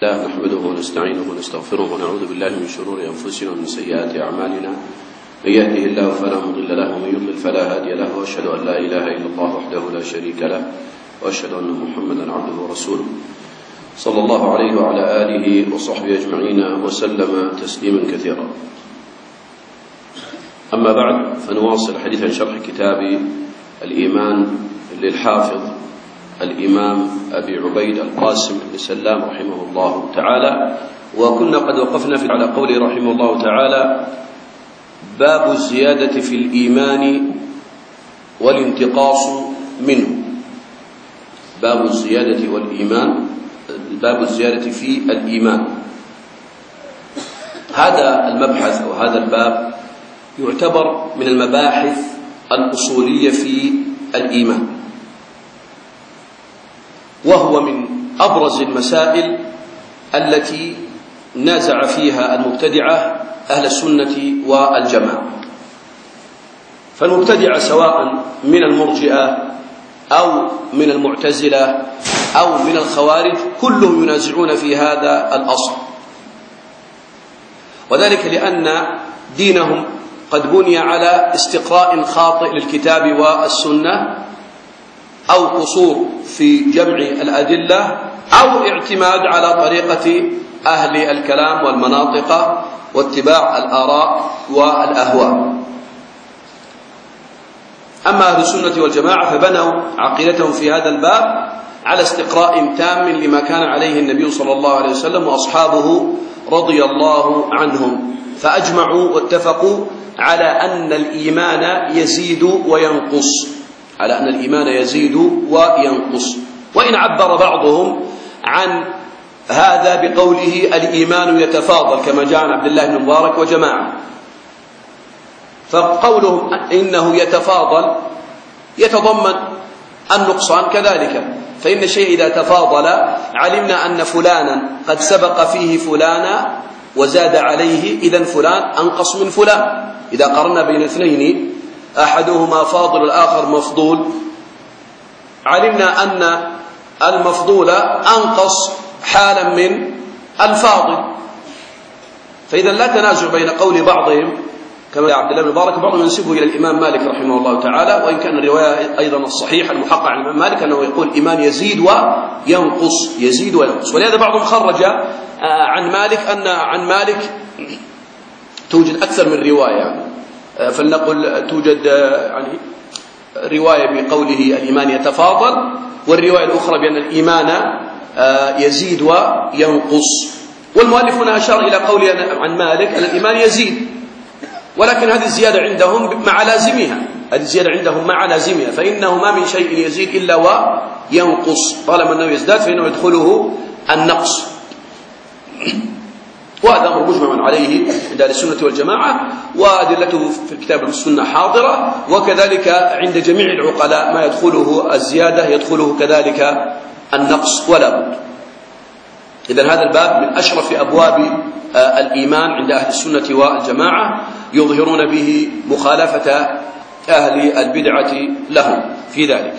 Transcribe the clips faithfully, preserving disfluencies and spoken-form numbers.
الله نحمده ونستعينه ونستغفره ونعوذ بالله من شرور أنفسنا ومن سيئات أعمالنا. من يهده الله فلا مضل له ومن يضلل فلا هادي له، وأشهد أن لا إله إلا الله وحده لا شريك له، وأشهد أن محمدا عبده ورسوله صلى الله عليه وعلى آله وصحبه أجمعين وسلم تسليما كثيرا. أما بعد، فنواصل حديث عن شرح كتاب الإيمان للحافظ الإمام أبي عبيد القاسم بن سلام رحمه الله تعالى. وكنا قد وقفنا في على قوله رحمه الله تعالى: باب الزيادة في الإيمان والانتقاص منه. باب الزيادة والإيمان، باب الزيادة في الإيمان. هذا المبحث أو هذا الباب يعتبر من المباحث الأصولية في الإيمان، وهو من أبرز المسائل التي نازع فيها المبتدعة أهل السنة والجماعة. فالمبتدعة سواء من المرجئة أو من المعتزلة أو من الخوارج كلهم ينازعون في هذا الأصل، وذلك لأن دينهم قد بني على استقراء خاطئ للكتاب والسنة، أو قصور في جمع الأدلة، أو اعتماد على طريقة أهل الكلام والمناطق واتباع الآراء والأهواء. أما أهل السنة والجماعة فبنوا عقيدتهم في هذا الباب على استقراء تام لما كان عليه النبي صلى الله عليه وسلم وأصحابه رضي الله عنهم، فأجمعوا واتفقوا على أن الإيمان يزيد وينقص، على أن الإيمان يزيد وينقص. وإن عبر بعضهم عن هذا بقوله الإيمان يتفاضل كما جاء عن عبد الله بن مبارك وجماعة، فقولهم إنه يتفاضل يتضمن النقصان كذلك، فإن الشيء إذا تفاضل علمنا أن فلانا قد سبق فيه فلانا وزاد عليه، إذن فلان أنقص من فلان. إذا قرنا بين اثنين أحدهما فاضل والآخر مفضول، علمنا أن المفضول أنقص حالا من الفاضل. فإذا لا تنازع بين قول بعضهم كما عبد الله بن مبارك، بعضهم ينسبه إلى الإمام مالك رحمه الله تعالى، وإن كان الرواية أيضا الصحيحة المحقق عن الإمام مالك أنه يقول الإيمان يزيد وينقص، يزيد وينقص. ولهذا بعضهم خرج عن مالك أن عن مالك توجد أكثر من رواية، فلنقل توجد يعني رواية بقوله الإيمان يتفاضل، والرواية الأخرى بأن الإيمان يزيد وينقص. والمؤلف هنا أشار إلى قوله عن مالك أن الإيمان يزيد، ولكن هذه الزيادة عندهم مع لازمها، هذه الزيادة عندهم مع لازمها، فإنه ما من شيء يزيد إلا وينقص، طالما أنه يزداد فإنه يدخله النقص. وهذا أمر مجمع عليه عند أهل السنة والجماعة، وأدلته في الكتاب والسنة حاضرة، وكذلك عند جميع العقلاء ما يدخله الزيادة يدخله كذلك النقص ولا بد. إذن هذا الباب من أشرف أبواب الإيمان عند أهل السنة والجماعة، يظهرون به مخالفة أهل البدعة لهم في ذلك.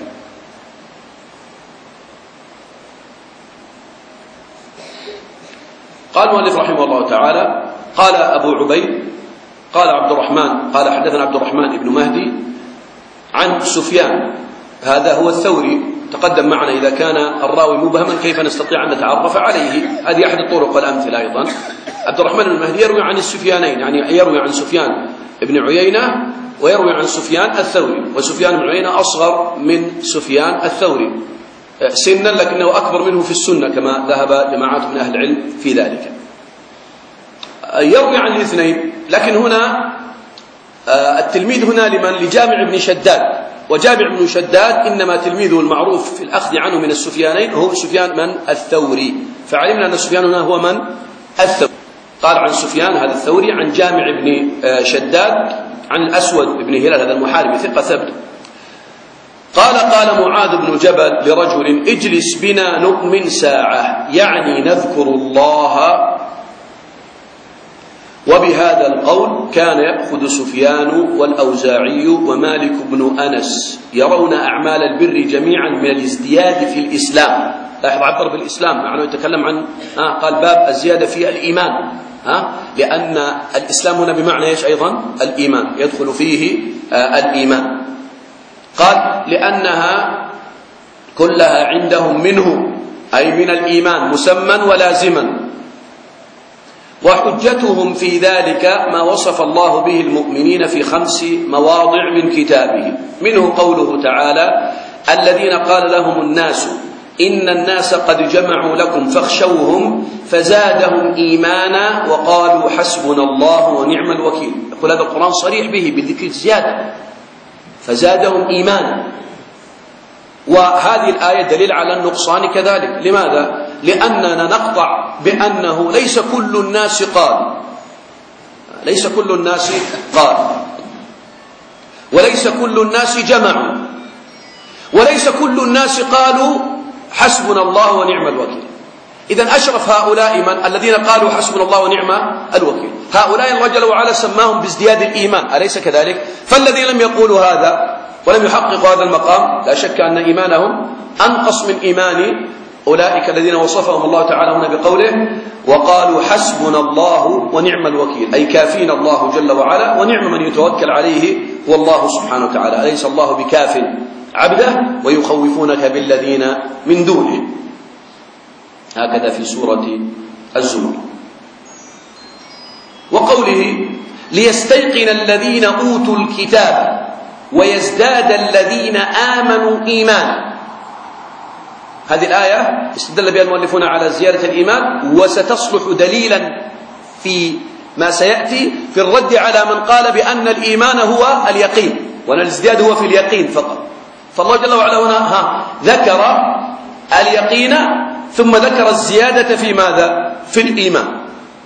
قال المؤلف رحمه الله تعالى: قال أبو عبيد قال عبد الرحمن قال حدثنا عبد الرحمن بن مهدي عن سفيان، هذا هو الثوري، تقدم معنا إذا كان الراوي مبهما كيف نستطيع أن نتعرف عليه، هذه أحد الطرق والأمثلة. أيضا عبد الرحمن بن مهدي يروي عن السفيانين، يعني يروي عن سفيان بن عيينة ويروي عن سفيان الثوري، وسفيان بن عيينة أصغر من سفيان الثوري سنا، لكنه أكبر منه في السنة كما ذهب جماعات من أهل العلم في ذلك. يروي عن الاثنين، لكن هنا التلميذ هنا لمن؟ لجامع بن شداد، وجامع بن شداد إنما تلميذه المعروف في الأخذ عنه من السفيانين هو سفيان من؟ الثوري، فعلمنا أن سفيان هنا هو من؟ الثوري. قال عن سفيان هذا الثوري عن جامع بن شداد عن الأسود بن هلال هذا المحاربي ثقة ثبت. قال قال معاذ بن جبل لرجل: اجلس بنا نؤمن ساعة، يعني نذكر الله. وبهذا القول كان يأخذ سفيان والأوزاعي ومالك بن أنس، يرون أعمال البر جميعا من الازدياد في الإسلام، لاحظ عبر بالإسلام مع أنه يتكلم عن آه قال باب الزيادة في الإيمان، ها لأن الإسلام هنا بمعنى إيش أيضا؟ الإيمان، يدخل فيه آه الإيمان. قال لأنها كلها عندهم منه أي من الإيمان مسمى ولازما، وحجتهم في ذلك ما وصف الله به المؤمنين في خمس مواضع من كتابه، منه قوله تعالى: الذين قال لهم الناس إن الناس قد جمعوا لكم فاخشوهم فزادهم إيمانا وقالوا حسبنا الله ونعم الوكيل. يقول هذا القرآن صريح به بذكر الزيادة، فزادهم إيمانا. وهذه الآية دليل على النقصان كذلك. لماذا؟ لأننا نقطع بأنه ليس كل الناس قال، ليس كل الناس قال، وليس كل الناس جمعوا، وليس كل الناس قالوا حسبنا الله ونعم الوكيل. إذن أشرف هؤلاء من الذين قالوا حسبنا الله ونعم الوكيل، هؤلاء الله جل وعلا سماهم بازدياد الإيمان، أليس كذلك؟ فالذين لم يقولوا هذا ولم يحققوا هذا المقام لا شك أن إيمانهم أنقص من إيمان أولئك الذين وصفهم الله تعالى هنا بقوله: وقالوا حسبنا الله ونعم الوكيل، أي كافينا الله جل وعلا ونعم من يتوكل عليه هو الله سبحانه وتعالى، أليس الله بكاف عبده ويخوفونك بالذين من دونه. هكذا في سورة الزمر. وقوله: ليستيقن الذين أوتوا الكتاب ويزداد الذين آمنوا إيمانا. هذه الآية استدل بها المؤلفون على زيادة الإيمان، وستصلح دليلا في ما سيأتي في الرد على من قال بأن الإيمان هو اليقين وأن الازدياد هو في اليقين فقط. فالله جل وعلا هنا ها ذكر اليقين ثم ذكر الزيادة في ماذا؟ في الإيمان.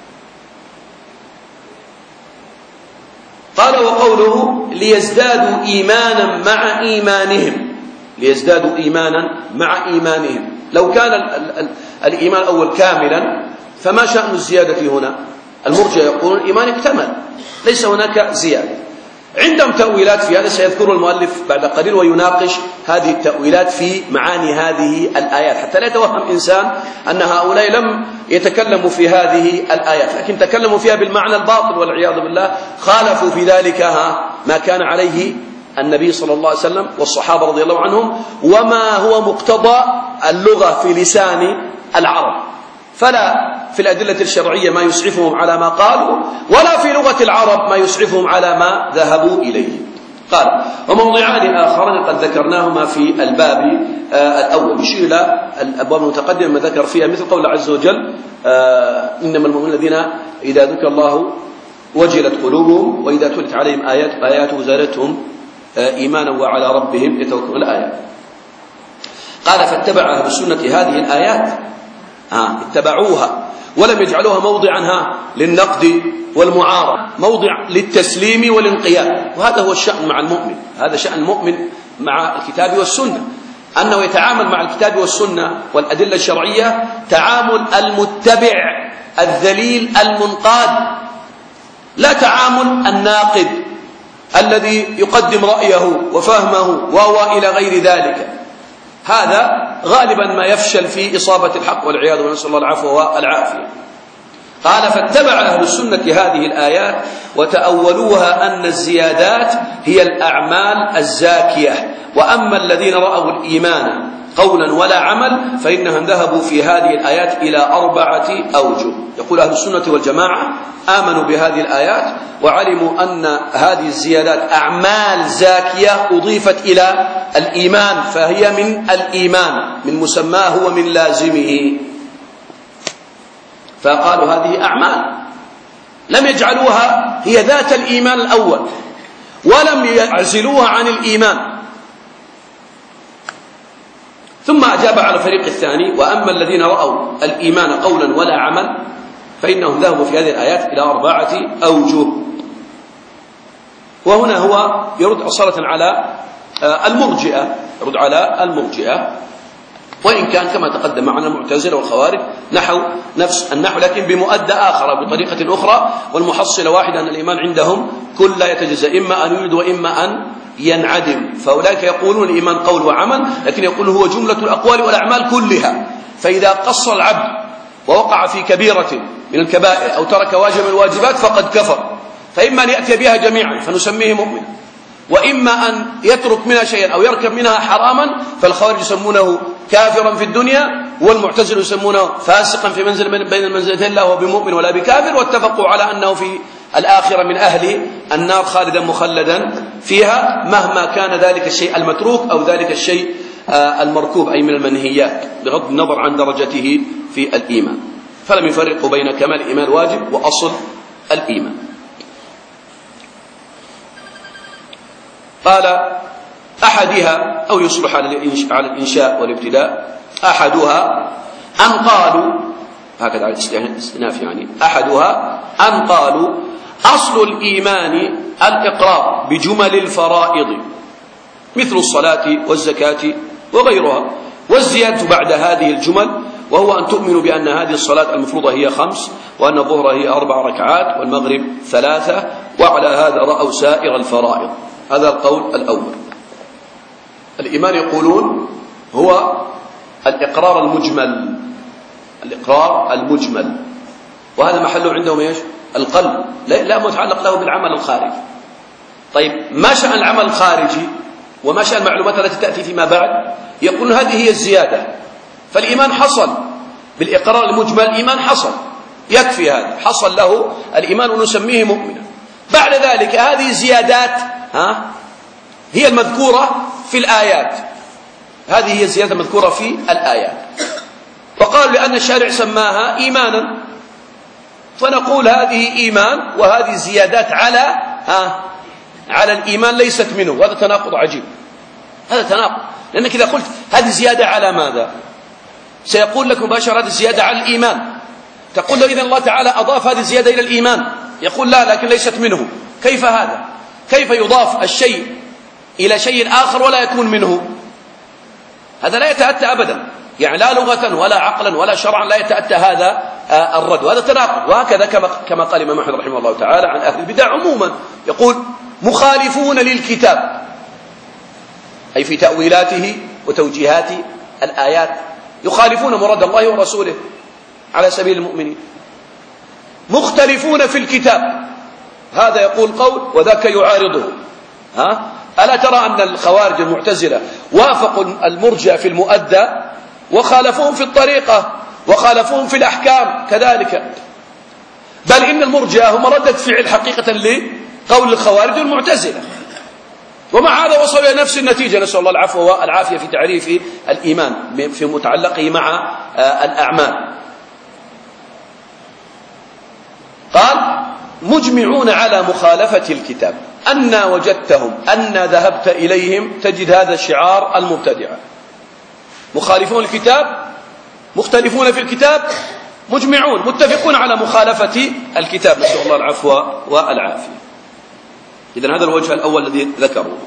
قال: وقوله: ليزدادوا إيمانا مع إيمانهم، ليزدادوا إيمانا مع إيمانهم. لو كان ال ال ال الإيمان الأول كاملا فما شأن الزيادة هنا؟ المرجئة يقولون الإيمان اكتمل، ليس هناك زيادة. عندهم تأويلات في هذا سيذكر المؤلف بعد قليل ويناقش هذه التأويلات في معاني هذه الآيات، حتى لا يتوهم إنسان أن هؤلاء لم يتكلموا في هذه الآيات، لكن تكلموا فيها بالمعنى الباطل والعياذ بالله، خالفوا في ذلك ما كان عليه النبي صلى الله عليه وسلم والصحابة رضي الله عنهم وما هو مقتضى اللغة في لسان العرب. فلا في الأدلة الشرعية ما يسعفهم على ما قالوا، ولا في لغة العرب ما يسعفهم على ما ذهبوا إليه. قال: وموضعان آخران قد ذكرناهما في الباب الأول، يشير إلى الأبواب المتقدمة ما ذكر فيها، مثل قول عز وجل: إنما المؤمنون الذين إذا ذكر الله وجلت قلوبهم وإذا تلت عليهم آيات آياته زادتهم إيمانا وعلى ربهم يتوكلون. الآيات. قال: فاتبع أهل السنة هذه الآيات، آه اتبعوها ولم يجعلوها موضعا ها للنقد والمعارضة، موضع للتسليم والانقياد. وهذا هو الشأن مع المؤمن، هذا شأن المؤمن مع الكتاب والسنة، أنه يتعامل مع الكتاب والسنة والأدلة الشرعية تعامل المتبع الذليل المنقاد، لا تعامل الناقد الذي يقدم رأيه وفهمه وهو إلى غير ذلك. هذا غالبا ما يفشل في إصابة الحق والعياذ بالله، نسأل الله العفو والعافية. قال: فاتبع أهل السنة هذه الآيات وتأولوها أن الزيادات هي الأعمال الزاكية، وأما الذين رأوا الإيمان قولا ولا عمل فإنهم ذهبوا في هذه الآيات إلى أربعة أوجه. يقول أهل السنة والجماعة آمنوا بهذه الآيات وعلموا أن هذه الزيادات أعمال زاكية أضيفت إلى الإيمان، فهي من الإيمان، من مسماه ومن لازمه، فقالوا هذه أعمال، لم يجعلوها هي ذات الإيمان الأول ولم يعزلوها عن الإيمان. ثم أجاب على الفريق الثاني: وأما الذين رأوا الإيمان قولا ولا عمل فإنهم ذهبوا في هذه الآيات إلى أربعة أوجه. وهنا هو يرد أصالة على المرجئة، يرد على المرجئة، وإن كان كما تقدم معنا المعتزلة والخوارج نحو نفس النحو، لكن بمؤدى آخر بطريقة أخرى، والمحصلة واحدة أن الإيمان عندهم كل لا يتجزأ، إما أن يولد وإما أن ينعدم. فأولئك يقولون الإيمان قول وعمل، لكن يقول هو جملة الأقوال والأعمال كلها، فإذا قصر العبد ووقع في كبيرة من الكبائر أو ترك واجب من الواجبات فقد كفر، فإما أن يأتي بها جميعا فنسميه مؤمنا، وإما أن يترك منها شيئا أو يركب منها حراما، فالخوارج يسمونه كافرا في الدنيا، والمعتزلة يسمونه فاسقا في منزل بين المنزلتين، لا هو بمؤمن ولا بكافر، واتفقوا على أنه في الآخرة من أهل النار خالدا مخلدا فيها، مهما كان ذلك الشيء المتروك أو ذلك الشيء المركوب أي من المنهيات، بغض النظر عن درجته في الإيمان. فلم يفرقوا بين كمال الإيمان الواجب وأصل الإيمان. قال أحدها أو يصبح على الإنشاء والابتداء، أحدها أن قالوا، هكذا على الاستئناف يعني، أحدها أن قالوا أصل الإيمان الإقرار بجمل الفرائض مثل الصلاة والزكاة وغيرها، والزيادة بعد هذه الجمل، وهو أن تؤمنوا بأن هذه الصلاة المفروضة هي خمس، وأن الظهر هي أربع ركعات، والمغرب ثلاثة، وعلى هذا رأوا سائر الفرائض. هذا القول الأول. الإيمان يقولون هو الإقرار المجمل، الإقرار المجمل، وهذا محله عندهم ايش؟ القلب، لا متعلق له بالعمل الخارجي. طيب ما شأن العمل الخارجي وما شأن المعلومات التي تأتي فيما بعد؟ يقولون هذه هي الزيادة. فالإيمان حصل بالإقرار المجمل، الإيمان حصل، يكفي هذا، حصل له الإيمان ونسميه مؤمنا. بعد ذلك هذه الزيادات ها هي المذكورة في الآيات، هذه هي الزيادة المذكورة في الآيات. وقالوا لأن الشارع سماها إيمانا، فنقول هذه إيمان وهذه زيادات على ها على الإيمان ليست منه، وهذا تناقض عجيب، هذا تناقض، لأنك إذا قلت هذه زيادة على ماذا؟ سيقول لك مباشرة هذه الزيادة على الإيمان، تقول له إذن الله تعالى أضاف هذه الزيادة إلى الإيمان، يقول لا لكن ليست منه. كيف هذا؟ كيف يضاف الشيء إلى شيء آخر ولا يكون منه؟ هذا لا يتأتى أبدا، يعني لا لغة ولا عقلا ولا شرعا لا يتأتى هذا الرد، وهذا تناقض. وهكذا كما كما قال الإمام أحمد رحمه الله تعالى عن أهل البدع عموما، يقول مخالفون للكتاب، أي في تأويلاته وتوجيهات الآيات، يخالفون مراد الله ورسوله على سبيل المؤمنين. مختلفون في الكتاب، هذا يقول قول وذاك يعارضه. ها ألا ترى أن الخوارج المعتزلة وافقوا المرجئة في المؤدى وخالفوهم في الطريقة وخالفوهم في الأحكام كذلك، بل إن المرجئة هم ردة فعل حقيقة لقول الخوارج والمعتزلة، ومع هذا وصلوا إلى نفس النتيجة، نسأل الله العفو والعافية في تعريف الإيمان في متعلقه مع الأعمال. قال مجمعون على مخالفة الكتاب، أن وجدتهم أن ذهبت إليهم تجد هذا الشعار المبتدعة، مخالفون الكتاب، مختلفون في الكتاب، مجمعون متفقون على مخالفة الكتاب، نسأل الله العفو والعافية. إذن هذا الوجه الأول الذي ذكروه.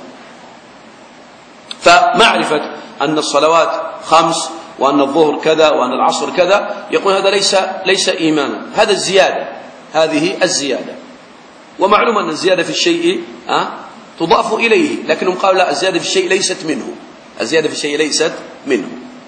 فمعرفة أن الصلوات خمس وأن الظهر كذا وأن العصر كذا، يقول هذا ليس ليس إيمانا، هذا الزيادة، هذه الزيادة. ومعلوم أن الزيادة في الشيء أه تضاف إليه، لكنهم قالوا لا، الزيادة في الشيء ليست منه، الزيادة في الشيء ليست منه.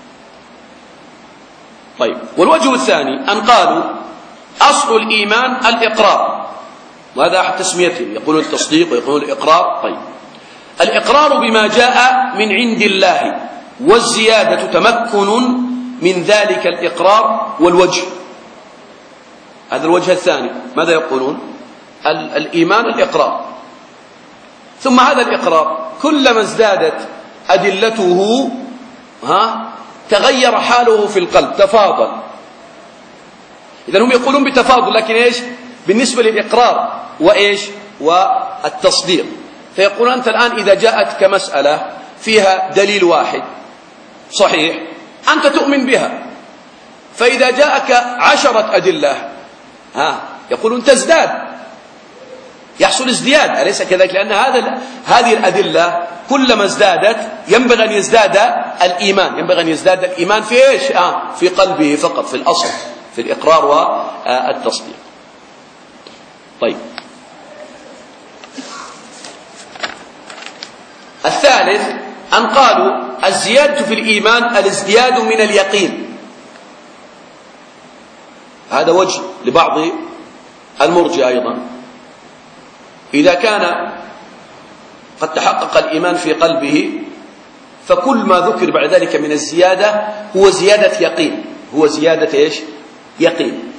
طيب، والوجه الثاني أن قالوا أصل الإيمان الإقرار، وهذا أحد تسميتهم، يقولون التصديق ويقولون الإقرار. طيب، الإقرار بما جاء من عند الله، والزيادة تمكن من ذلك الإقرار والوجه. هذا الوجه الثاني، ماذا يقولون؟ الإيمان الإقرار، ثم هذا الإقرار كلما ازدادت أدلته ها تغير حاله في القلب، تفاضل. إذن هم يقولون بتفاضل، لكن إيش بالنسبة للإقرار وإيش والتصديق؟ فيقول أنت الآن إذا جاءتك مسألة فيها دليل واحد صحيح أنت تؤمن بها، فإذا جاءك عشرة أدلة ها يقولون تزداد، يحصل ازدياد، أليس كذلك؟ لأن هذا هذه الأدلة كلما ازدادت ينبغي أن يزداد الإيمان، ينبغي أن يزداد الإيمان في إيش؟ آه في قلبه فقط، في الأصل، في الإقرار والتصديق. طيب، الثالث أن قالوا الزيادة في الإيمان الازدياد من اليقين، هذا وجه لبعض المرجئة أيضا. إذا كان قد تحقق الإيمان في قلبه فكل ما ذكر بعد ذلك من الزيادة هو زيادة يقين، هو زيادة إيش؟ يقين.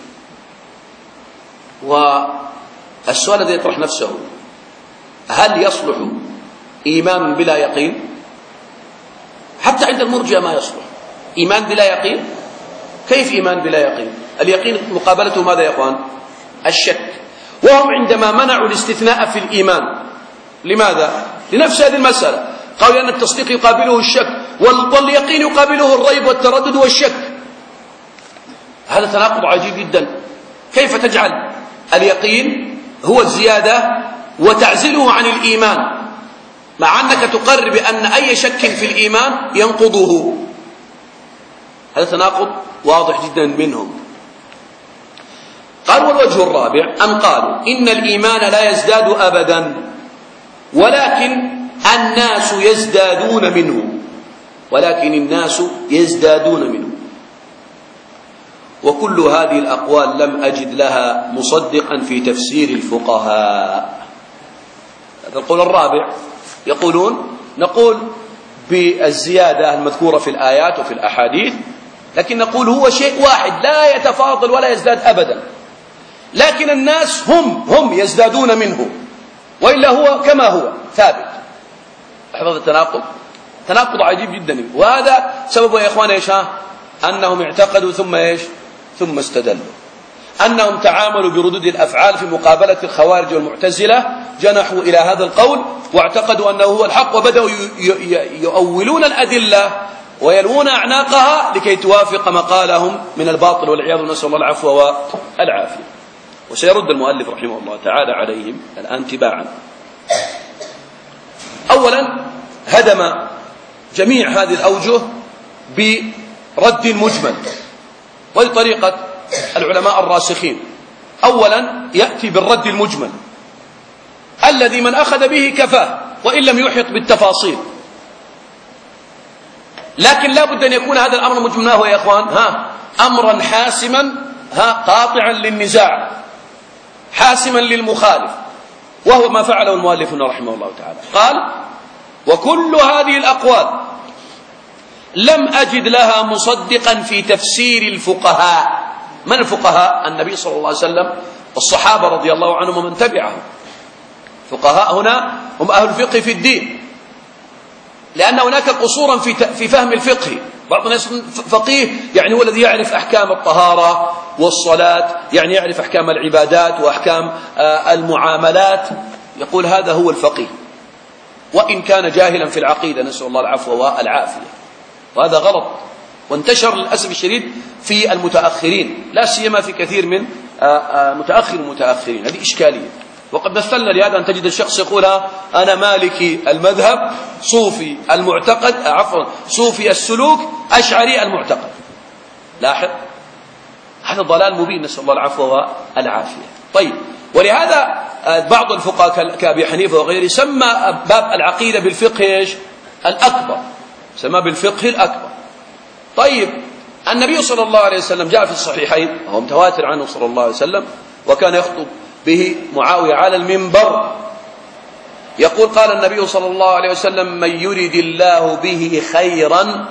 والسؤال الذي يطرح نفسه: هل يصلح إيمان بلا يقين؟ حتى عند المرجئة ما يصلح إيمان بلا يقين. كيف إيمان بلا يقين؟ اليقين مقابلته ماذا يا أخوان؟ الشك. وهم عندما منعوا الاستثناء في الإيمان، لماذا؟ لنفس هذه المسألة، قالوا أن التصديق يقابله الشك واليقين يقابله الريب والتردد والشك. هذا تناقض عجيب جدا. كيف تجعل اليقين هو الزيادة وتعزله عن الإيمان مع أنك تقرر بأن أي شك في الإيمان ينقضه؟ هذا تناقض واضح جدا منهم. قالوا: والوجه الرابع أن قالوا إن الإيمان لا يزداد أبدا ولكن الناس يزدادون منه، ولكن الناس يزدادون منه. وكل هذه الأقوال لم أجد لها مصدقا في تفسير الفقهاء. هذا القول الرابع. يقولون: نقول بالزيادة المذكورة في الآيات وفي الأحاديث، لكن نقول هو شيء واحد لا يتفاضل ولا يزداد أبدا، لكن الناس هم هم يزدادون منه، وإلا هو كما هو ثابت. هذا التناقض تناقض عجيب جدا. وهذا سببه يا إخوان إيش؟ أنهم اعتقدوا ثم إيش؟ ثم استدلوا. أنهم تعاملوا بردود الأفعال في مقابلة الخوارج والمعتزلة، جنحوا إلى هذا القول واعتقدوا أنه هو الحق، وبدأوا يؤولون الأدلة ويلوون أعناقها لكي توافق مقالهم من الباطل والعياذ بالله، نسأل الله العفو والعافية. وسيرد المؤلف رحمه الله تعالى عليهم الآن تباعا. أولا هدم جميع هذه الأوجه برد مجمل، وهي طريقة العلماء الراسخين. أولا يأتي بالرد المجمل الذي من أخذ به كفاه وإن لم يحط بالتفاصيل، لكن لا بد أن يكون هذا الأمر مجمل هو يا إخوان ها أمرا حاسما، ها قاطعا للنزاع، حاسما للمخالف، وهو ما فعله المؤلف رحمه الله تعالى. قال: وكل هذه الأقوال لم أجد لها مصدقا في تفسير الفقهاء. من الفقهاء؟ النبي صلى الله عليه وسلم والصحابة رضي الله عنهم ومن تبعهم. فقهاء هنا هم أهل الفقه في الدين، لأن هناك قصورا في في فهم الفقه. بعض الناس فقيه يعني هو الذي يعرف أحكام الطهارة والصلاة، يعني يعرف أحكام العبادات وأحكام المعاملات، يقول هذا هو الفقيه، وإن كان جاهلا في العقيدة، نسأل الله العفو والعافية. وهذا غلط، وانتشر للأسف الشديد في المتأخرين، لا سيما في كثير من متأخر المتأخرين. هذه إشكالية. وقد مثلنا لهذا أن تجد الشخص يقول: أنا مالكي المذهب، صوفي المعتقد، عفوا صوفي السلوك، أشعري المعتقد. لاحظ، هذا ضلال مبين، نسأل الله العفو والعافية. طيب، ولهذا بعض الفقهاء كأبي حنيفة وغيره سمى باب العقيدة بالفقه الأكبر، سمى بالفقه الأكبر. طيب، النبي صلى الله عليه وسلم جاء في الصحيحين وهو متواتر عنه صلى الله عليه وسلم، وكان يخطب به معاوية على المنبر، يقول: قال النبي صلى الله عليه وسلم: من يرد الله به خيرا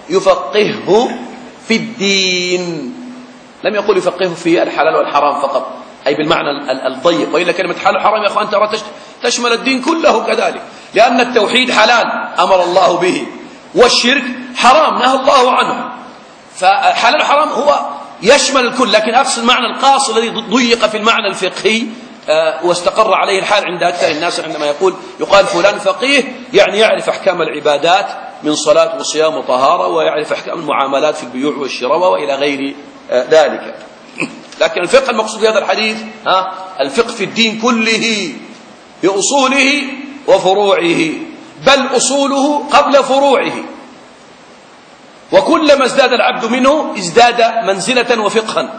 يفقهه في الدين. لم يقل يفقهه في الحلال والحرام فقط، أي بالمعنى الضيق، وإلا كلمة حلال وحرام يا أخوان ترى تشمل الدين كله كذلك، لأن التوحيد حلال أمر الله به، والشرك حرام نهى الله عنه، فحلال وحرام هو يشمل الكل. لكن أقصد المعنى القاصر الذي ضيق في المعنى الفقهي واستقر عليه الحال عند أكثر الناس، عندما يقول يقال فلان فقيه، يعني يعرف أحكام العبادات من صلاة وصيام وطهارة، ويعرف أحكام المعاملات في البيوع والشراء وإلى غير ذلك. لكن الفقه المقصود في هذا الحديث ها الفقه في الدين كله بأصوله وفروعه، بل أصوله قبل فروعه، وكلما ازداد العبد منه ازداد منزلة وفقها.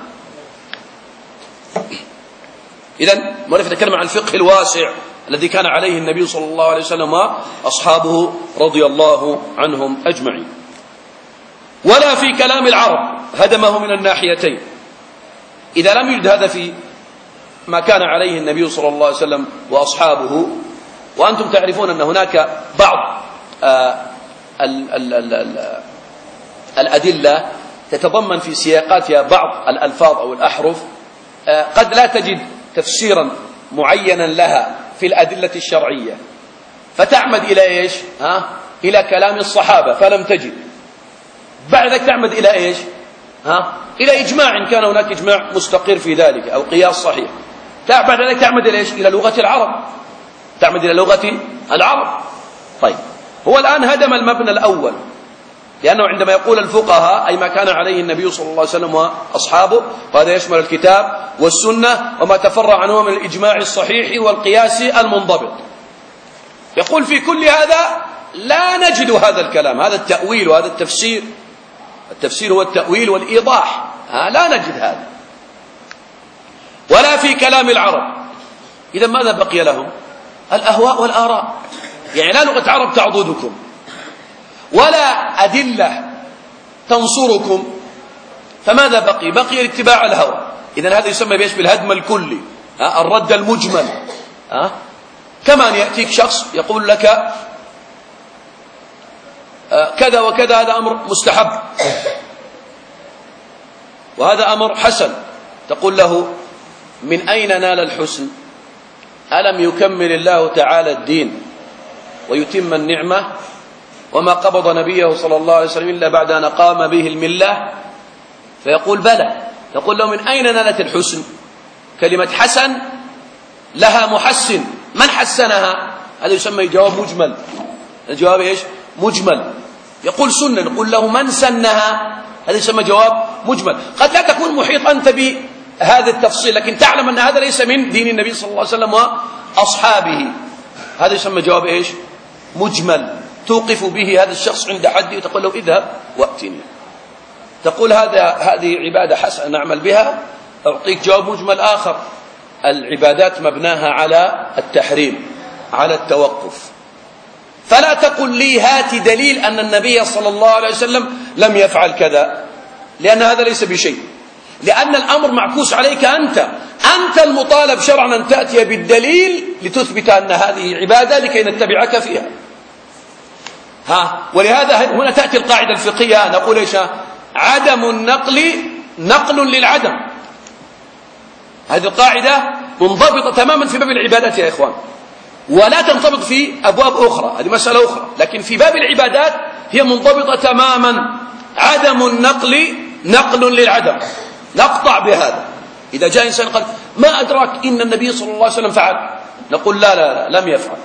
إذن مؤلف يتكلم عن الفقه الواسع الذي كان عليه النبي صلى الله عليه وسلم وأصحابه رضي الله عنهم أجمعين. ولا في كلام العرب هدمه من الناحيتين، إذا لم يوجد هذا في ما كان عليه النبي صلى الله عليه وسلم وأصحابه، وأنتم تعرفون أن هناك بعض آه ال ال ال ال الأدلة تتضمن في سياقاتها بعض الألفاظ أو الأحرف آه قد لا تجد تفسيرا معينا لها في الأدلة الشرعية، فتعمد إلى إيش؟ ها؟ إلى كلام الصحابة فلم تجد، بعد ذلك تعمد إلى إيش؟ ها؟ إلى إجماع إن كان هناك إجماع مستقر في ذلك أو قياس صحيح. بعد ذلك تعمد إلى إيش؟ إلى لغة العرب، تعمد إلى لغة العرب. طيب، هو الآن هدم المبنى الأول، لأنه عندما يقول الفقهاء أي ما كان عليه النبي صلى الله عليه وسلم وأصحابه، وهذا يشمل الكتاب والسنة وما تفرع عنه من الإجماع الصحيح والقياس المنضبط، يقول في كل هذا لا نجد هذا الكلام، هذا التأويل وهذا التفسير. التفسير هو التأويل والإيضاح، ها لا نجد هذا ولا في كلام العرب. إذا ماذا بقي لهم؟ الأهواء والآراء، يعني لا لغة عرب تعضدكم ولا أدلة تنصركم، فماذا بقي؟ بقي اتباع الهوى. إذن هذا يسمى بيش بالهدم الكلي، الرد المجمل. كما أن يأتيك شخص يقول لك كذا وكذا، هذا أمر مستحب وهذا أمر حسن، تقول له من أين نال الحسن؟ ألم يكمل الله تعالى الدين ويتم النعمة وما قبض نبيه صلى الله عليه وسلم إلا بعد أن قام به الملة؟ فيقول بلى. يقول له من أين نالت الحسن؟ كلمة حسن لها محسن، من حسنها؟ هذا يسمى جواب مجمل. الجواب إيش؟ مجمل. يقول سنة، نقول له من سنها؟ هذا يسمى جواب مجمل. قد لا تكون محيط أنت بهذا التفصيل، لكن تعلم أن هذا ليس من دين النبي صلى الله عليه وسلم وأصحابه، هذا يسمى جواب إيش؟ مجمل. توقف به هذا الشخص عند حد وتقول له اذهب وأتني. تقول هذا هذه عبادة حسنة نعمل بها، أعطيك جواب مجمل آخر: العبادات مبناها على التحريم، على التوقف. فلا تقل لي هات دليل أن النبي صلى الله عليه وسلم لم يفعل كذا، لأن هذا ليس بشيء، لأن الأمر معكوس عليك أنت أنت المطالب شرعا أن تأتي بالدليل لتثبت أن هذه عبادة لكي نتبعك فيها. ها ولهذا هنا تأتي القاعدة الفقهية، نقول إيش؟ عدم النقل نقل للعدم. هذه القاعدة منضبطة تماما في باب العبادات يا إخوان، ولا تنضبط في أبواب أخرى، هذه مسألة أخرى، لكن في باب العبادات هي منضبطة تماما. عدم النقل نقل للعدم، نقطع بهذا. إذا جاء إنسان قال ما أدراك إن النبي صلى الله عليه وسلم فعل، نقول لا لا لا لم يفعل.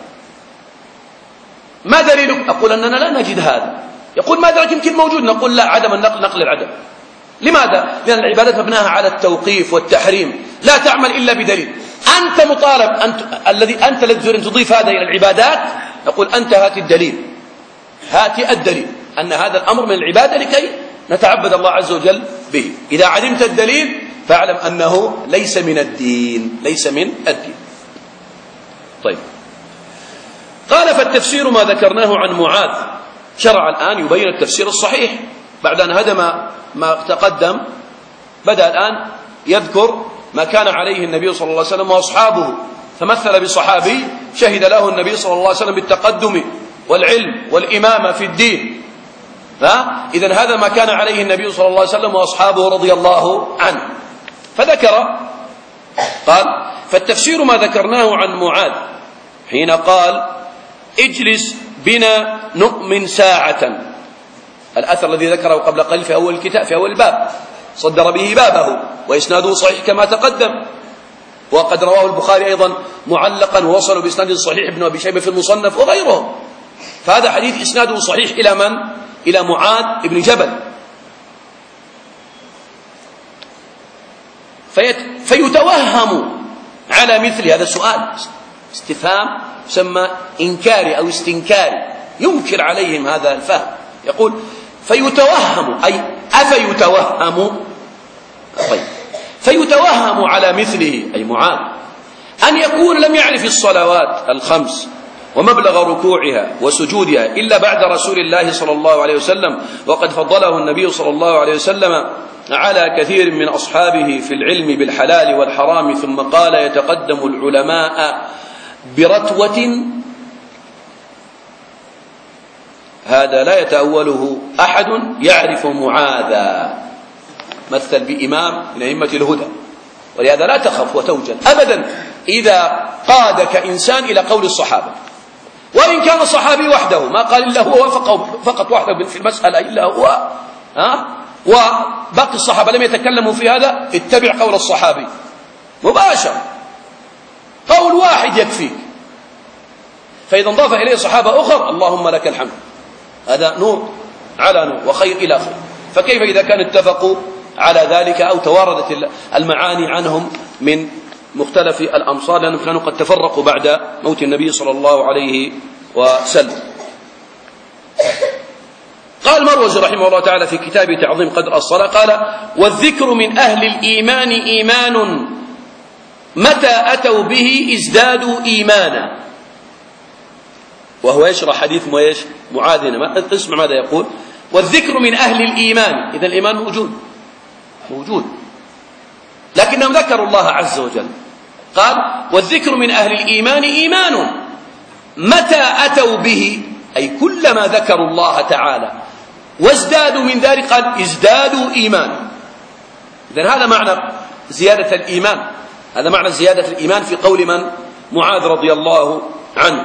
ما دليلك؟ أقول أننا لا نجد هذا. يقول ما أدراك يمكن موجود، نقول لا، عدم النقل نقل العدم. لماذا؟ لأن العبادات مبناها على التوقيف والتحريم، لا تعمل إلا بدليل. أنت مطالب أنت الذي أنت الذي تريد تضيف هذا إلى العبادات، نقول أنت هات الدليل، هات الدليل أن هذا الأمر من العبادة لكي نتعبد الله عز وجل به. إذا علمت الدليل فاعلم أنه ليس من الدين، ليس من الدين. طيب، قال فالتفسير ما ذكرناه عن معاذ. شرع الآن يبين التفسير الصحيح بعد أن هدم ما تقدم، بدأ الآن يذكر ما كان عليه النبي صلى الله عليه وسلم وأصحابه. فمثل بصحابي شهد له النبي صلى الله عليه وسلم بالتقدم والعلم والإمامة في الدين، إذن هذا ما كان عليه النبي صلى الله عليه وسلم وأصحابه رضي الله عنه. فذكر قال فالتفسير ما ذكرناه عن معاذ حين قال اجلس بنا نؤمن ساعة، الأثر الذي ذكره قبل قليل في أول الكتاب في أول الباب، صدر به بابه وإسناده صحيح كما تقدم، وقد رواه البخاري أيضا معلقا ووصلوا بإسناد صحيح ابن أبي شيبة في المصنف وغيرهم. فهذا حديث إسناده صحيح إلى من؟ إلى معاذ بن جبل. فيت... فيتوهم على مثل هذا السؤال، استفهام يسمى إنكاري أو استنكاري، ينكر عليهم هذا الفهم. يقول فيتوهم أي أفيتوهم، طيب فيتوهم على مثله أي معاذ أن يكون لم يعرف الصلوات الخمس ومبلغ ركوعها وسجودها إلا بعد رسول الله صلى الله عليه وسلم، وقد فضله النبي صلى الله عليه وسلم على كثير من أصحابه في العلم بالحلال والحرام. ثم قال: يتقدم العلماء برتوة. هذا لا يتأوله أحد يعرف معاذا، مثل بإمام من أئمة الهدى، ولهذا لا تخف وتوجل أبدا إذا قادك إنسان إلى قول الصحابة، وإن كان الصحابي وحده، ما قال إلا هو فقط وحده في المسألة إلا هو، ها؟ وباقي الصحابة لم يتكلموا في هذا، اتبع قول الصحابي مباشر، قول واحد يكفيك. فإذا انضاف إليه صحابة أخر اللهم لك الحمد، هذا نور على نور وخير إلى خير. فكيف إذا كانوا اتفقوا على ذلك أو تواردت المعاني عنهم من مختلف الأمصار، لأنهم كانوا قد تفرقوا بعد موت النبي صلى الله عليه وسلم. قال المروزي رحمه الله تعالى في كتابه تعظيم قدر الصلاة، قال: والذكر من أهل الإيمان إيمان متى أتوا به ازدادوا إيمانا. وهو يشرح حديث معاذ هنا، اسمع ماذا يقول: والذكر من أهل الإيمان، إذا الإيمان موجود موجود لكنهم ذكروا الله عز وجل. قال: والذكر من أهل الإيمان إيمان متى أتوا به، أي كلما ذكروا الله تعالى وازدادوا من ذلك، قال: ازدادوا إيمانا. إذن هذا معنى زيادة الإيمان، هذا معنى زيادة الإيمان في قول من؟ معاذ رضي الله عنه.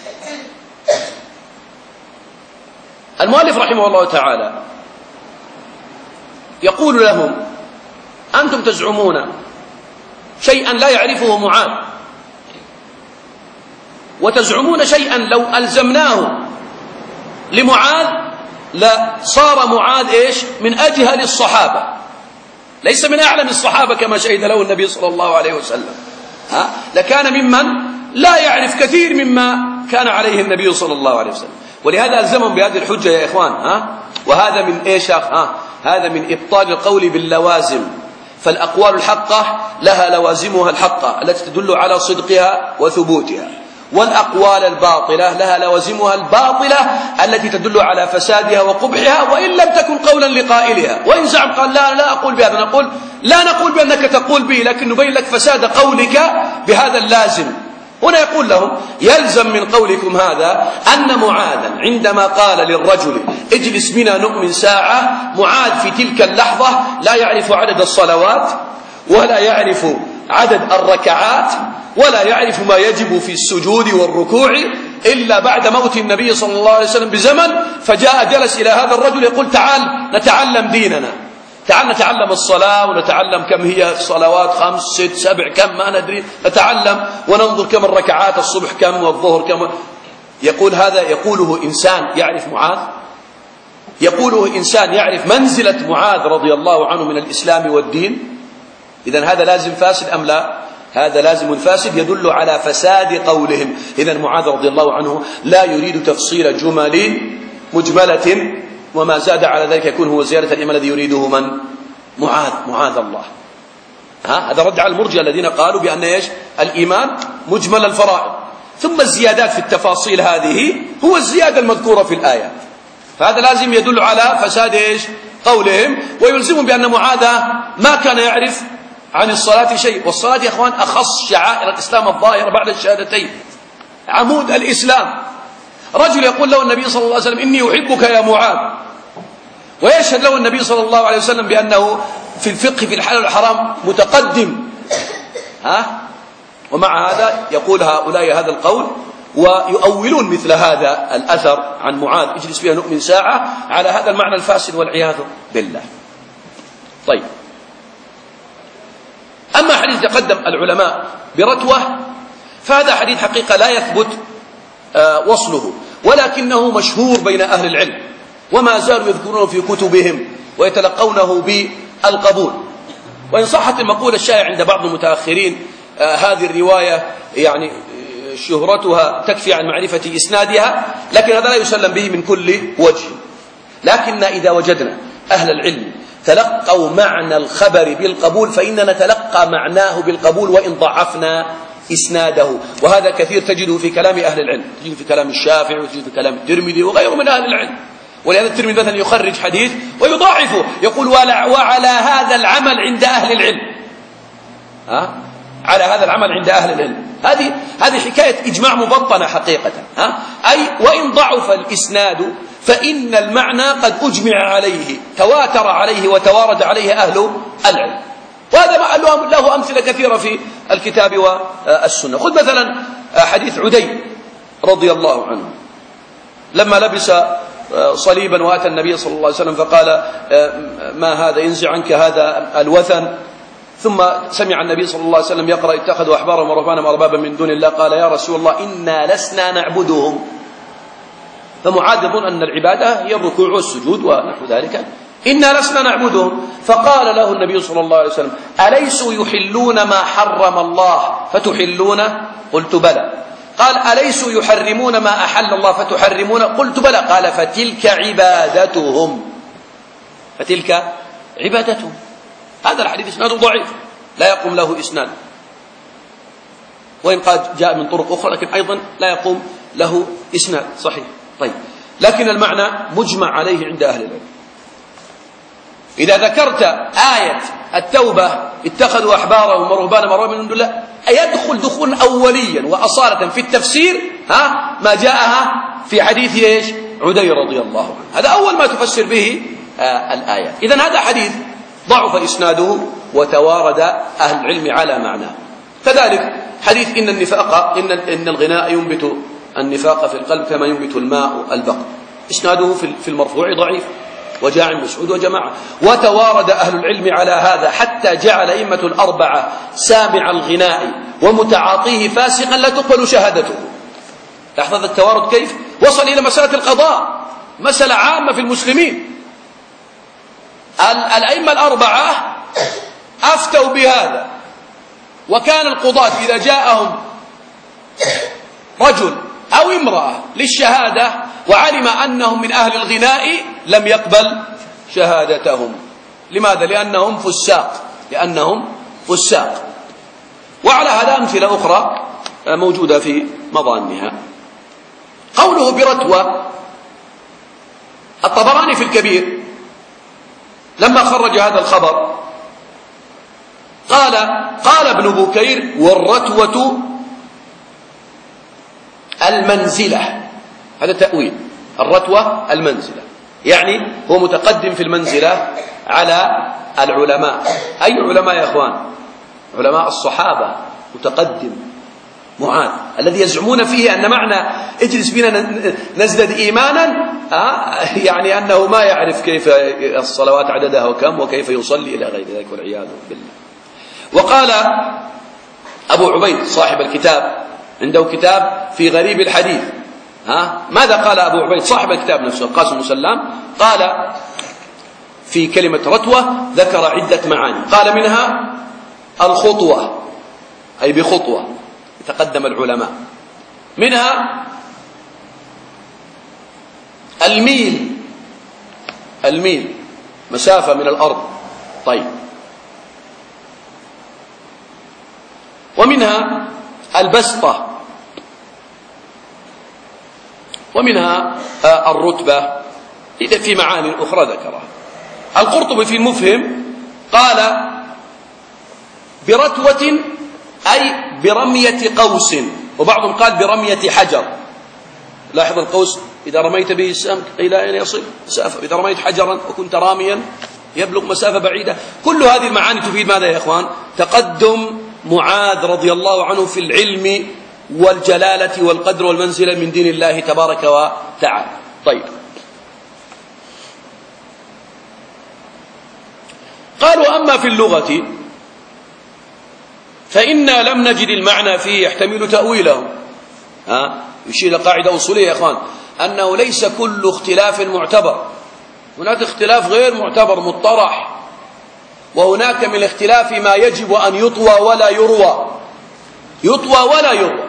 المؤلف رحمه الله تعالى يقول لهم: أنتم تزعمون شيئا لا يعرفه معاذ، وتزعمون شيئا لو ألزمناه لمعاذ لصار معاذ إيش؟ من أجهل الصحابة، ليس من أعلم الصحابة كما شهد له النبي صلى الله عليه وسلم، ها؟ لكان ممن لا يعرف كثير مما كان عليه النبي صلى الله عليه وسلم. ولهذا ألزمهم بهذه الحجة يا إخوان، ها؟ وهذا من إيش؟ ها؟ هذا من إبطال القول باللوازم. فالأقوال الحقة لها لوازمها الحقة التي تدل على صدقها وثبوتها، والأقوال الباطلة لها لوازمها الباطلة التي تدل على فسادها وقبحها، وإن لم تكن قولا لقائلها. وإن زعم قال: لا لا أقول بهذا، نقول: لا نقول بأنك تقول به، لكن نبين لك فساد قولك بهذا اللازم. هنا يقول لهم: يلزم من قولكم هذا أن معاذا عندما قال للرجل اجلس بنا نؤمن ساعة، معاذ في تلك اللحظة لا يعرف عدد الصلوات، ولا يعرف عدد الركعات، ولا يعرف ما يجب في السجود والركوع إلا بعد موت النبي صلى الله عليه وسلم بزمن. فجاء جلس إلى هذا الرجل يقول: تعال نتعلم ديننا، تعال نتعلم الصلاة ونتعلم كم هي الصلوات، خمس ست سبع كم ما ندري، نتعلم وننظر كم الركعات الصبح كم والظهر كم. يقول هذا يقوله إنسان يعرف معاذ، يقوله إنسان يعرف منزلة معاذ رضي الله عنه من الإسلام والدين. إذن هذا لازم فاسد أم لا؟ هذا لازم فاسد يدل على فساد قولهم. إذن معاذ رضي الله عنه لا يريد تفصيل جمل مجملة، وما زاد على ذلك يكون هو زيادة الإيمان الذي يريده من؟ معاذ معاذ الله. ها؟ هذا رد على المرجئة الذين قالوا بأن إيش؟ الإيمان مجمل الفرائض، ثم الزيادات في التفاصيل هذه هو الزيادة المذكورة في الآيات. فهذا لازم يدل على فساد إيش؟ قولهم، ويلزمهم بأن معاذ ما كان يعرف عن الصلاة شيء. والصلاة يا أخوان أخص شعائر الإسلام الظاهرة بعد الشهادتين، عمود الإسلام. رجل يقول له النبي صلى الله عليه وسلم: إني أحبك يا معاذ، ويشهد له النبي صلى الله عليه وسلم بأنه في الفقه في الحلال والحرام متقدم، ها؟ ومع هذا يقول هؤلاء هذا القول ويؤولون مثل هذا الأثر عن معاذ اجلس فيها نؤمن ساعة على هذا المعنى الفاسد والعياذ بالله. طيب، أما حديث تقدم العلماء برتوة فهذا حديث حقيقة لا يثبت وصله، ولكنه مشهور بين أهل العلم، وما زالوا يذكرونه في كتبهم ويتلقونه بالقبول. وإن صحت المقولة الشائعة عند بعض المتأخرين هذه الرواية يعني شهرتها تكفي عن معرفة إسنادها، لكن هذا لا يسلم به من كل وجه. لكن إذا وجدنا أهل العلم تلقوا معنى الخبر بالقبول فإننا نتلقى معناه بالقبول وإن ضعفنا إسناده. وهذا كثير تجده في كلام أهل العلم، تجده في كلام الشافعي وتجده في كلام الترمذي وغيره من أهل العلم. ولهذا الترمذي مثلا يخرج حديث ويضاعفه، يقول وعلى هذا العمل عند أهل العلم، ها؟ على هذا العمل عند أهل العلم. هذه هذه حكاية إجماع مبطنة حقيقة، ها؟ أي وإن ضعف الإسناد فإن المعنى قد أجمع عليه، تواتر عليه وتوارد عليه أهل العلم. وهذا له أمثلة كثيرة في الكتاب والسنة. خذ مثلا حديث عدي رضي الله عنه لما لبس صليبا وأتى النبي صلى الله عليه وسلم فقال ما هذا؟ ينزع عنك هذا الوثن. ثم سمع النبي صلى الله عليه وسلم يقرأ اتخذوا أحبارهم ورهبانهم أربابا من دون الله. قال يا رسول الله إنا لسنا نعبدهم. فمعاذ يظن أن العبادة هي الركوع والسجود ونحو ذلك، إنا لسنا نعبدهم. فقال له النبي صلى الله عليه وسلم أليسوا يحلون ما حرم الله فتحلون؟ قلت بلى. قال أليسوا يحرمون ما أحل الله فتحرمون؟ قلت بلى. قال فتلك عبادتهم، فتلك عبادتهم. هذا الحديث إسناده ضعيف لا يقوم له إسناد، وإن قد جاء من طرق أخرى لكن أيضا لا يقوم له إسناد صحيح. طيب، لكن المعنى مجمع عليه عند أهل العلم. إذا ذكرت آية التوبة اتخذوا أحبارهم ورهبانهم أربابا من دون الله يدخل دخول أوليا وأصالة في التفسير ها ما جاءها في حديث إيش؟ عدي رضي الله عنه. هذا أول ما تفسر به آه الآية. إذن هذا حديث ضعف إسناده وتوارد أهل العلم على معناه. كذلك حديث إن النفاق إن إن الغناء ينبت النفاق في القلب كما ينبت الماء البقر، إسناده في المرفوع ضعيف وجاء عن مسعود وجماعة. وتوارد أهل العلم على هذا حتى جعل أئمة الأربعة سامع الغناء ومتعاطيه فاسقا لا تقبل شهادته. لاحظ التوارد كيف وصل إلى مسألة القضاء، مسألة عامة في المسلمين. الأئمة الأربعة أفتوا بهذا، وكان القضاة إذا جاءهم رجل أو امرأة للشهادة وعلم أنهم من أهل الغناء لم يقبل شهادتهم. لماذا؟ لأنهم فساق، لأنهم فساق. وعلى هذا أمثلة أخرى موجودة في مظانها. قوله برتوة، الطبراني في الكبير لما خرج هذا الخبر قال قال ابن بكير والرتوة المنزلة. هذا تأويل، الرتوة المنزلة، يعني هو متقدم في المنزلة على العلماء. أي علماء يا أخوان؟ علماء الصحابة. متقدم معاذ الذي يزعمون فيه أن معنى اجلس بنا نزدد إيمانا يعني أنه ما يعرف كيف الصلوات عددها وكم وكيف يصلي إلى غير ذلك والعياذ بالله. وقال أبو عبيد صاحب الكتاب عنده كتاب في غريب الحديث، ها ماذا قال أبو عبيد صاحب الكتاب نفسه القاسم بن سلام؟ قال في كلمة رتوة ذكر عدة معاني، قال منها الخطوة أي بخطوة يتقدم العلماء، منها الميل، الميل مسافة من الأرض. طيب، ومنها البسطة، ومنها الرتبة في معاني أخرى ذكرها. القرطبي في المفهم قال برتوة أي برمية قوس، وبعضهم قال برمية حجر. لاحظ القوس إذا رميت به السهم إلى أين يصل؟ مسافة. إذا رميت حجرا وكنت راميا يبلغ مسافة بعيدة. كل هذه المعاني تفيد ماذا يا إخوان؟ تقدم معاذ رضي الله عنه في العلم والجلالة والقدر والمنزلة من دين الله تبارك وتعالى. طيب، قالوا أما في اللغة فإنا لم نجد المعنى فيه يحتمل تأويله. ها يشير قاعدة أصولية يا إخوان أنه ليس كل اختلاف معتبر، هناك اختلاف غير معتبر مطرح، وهناك من الاختلاف ما يجب أن يطوى ولا يروى، يطوى ولا يروى.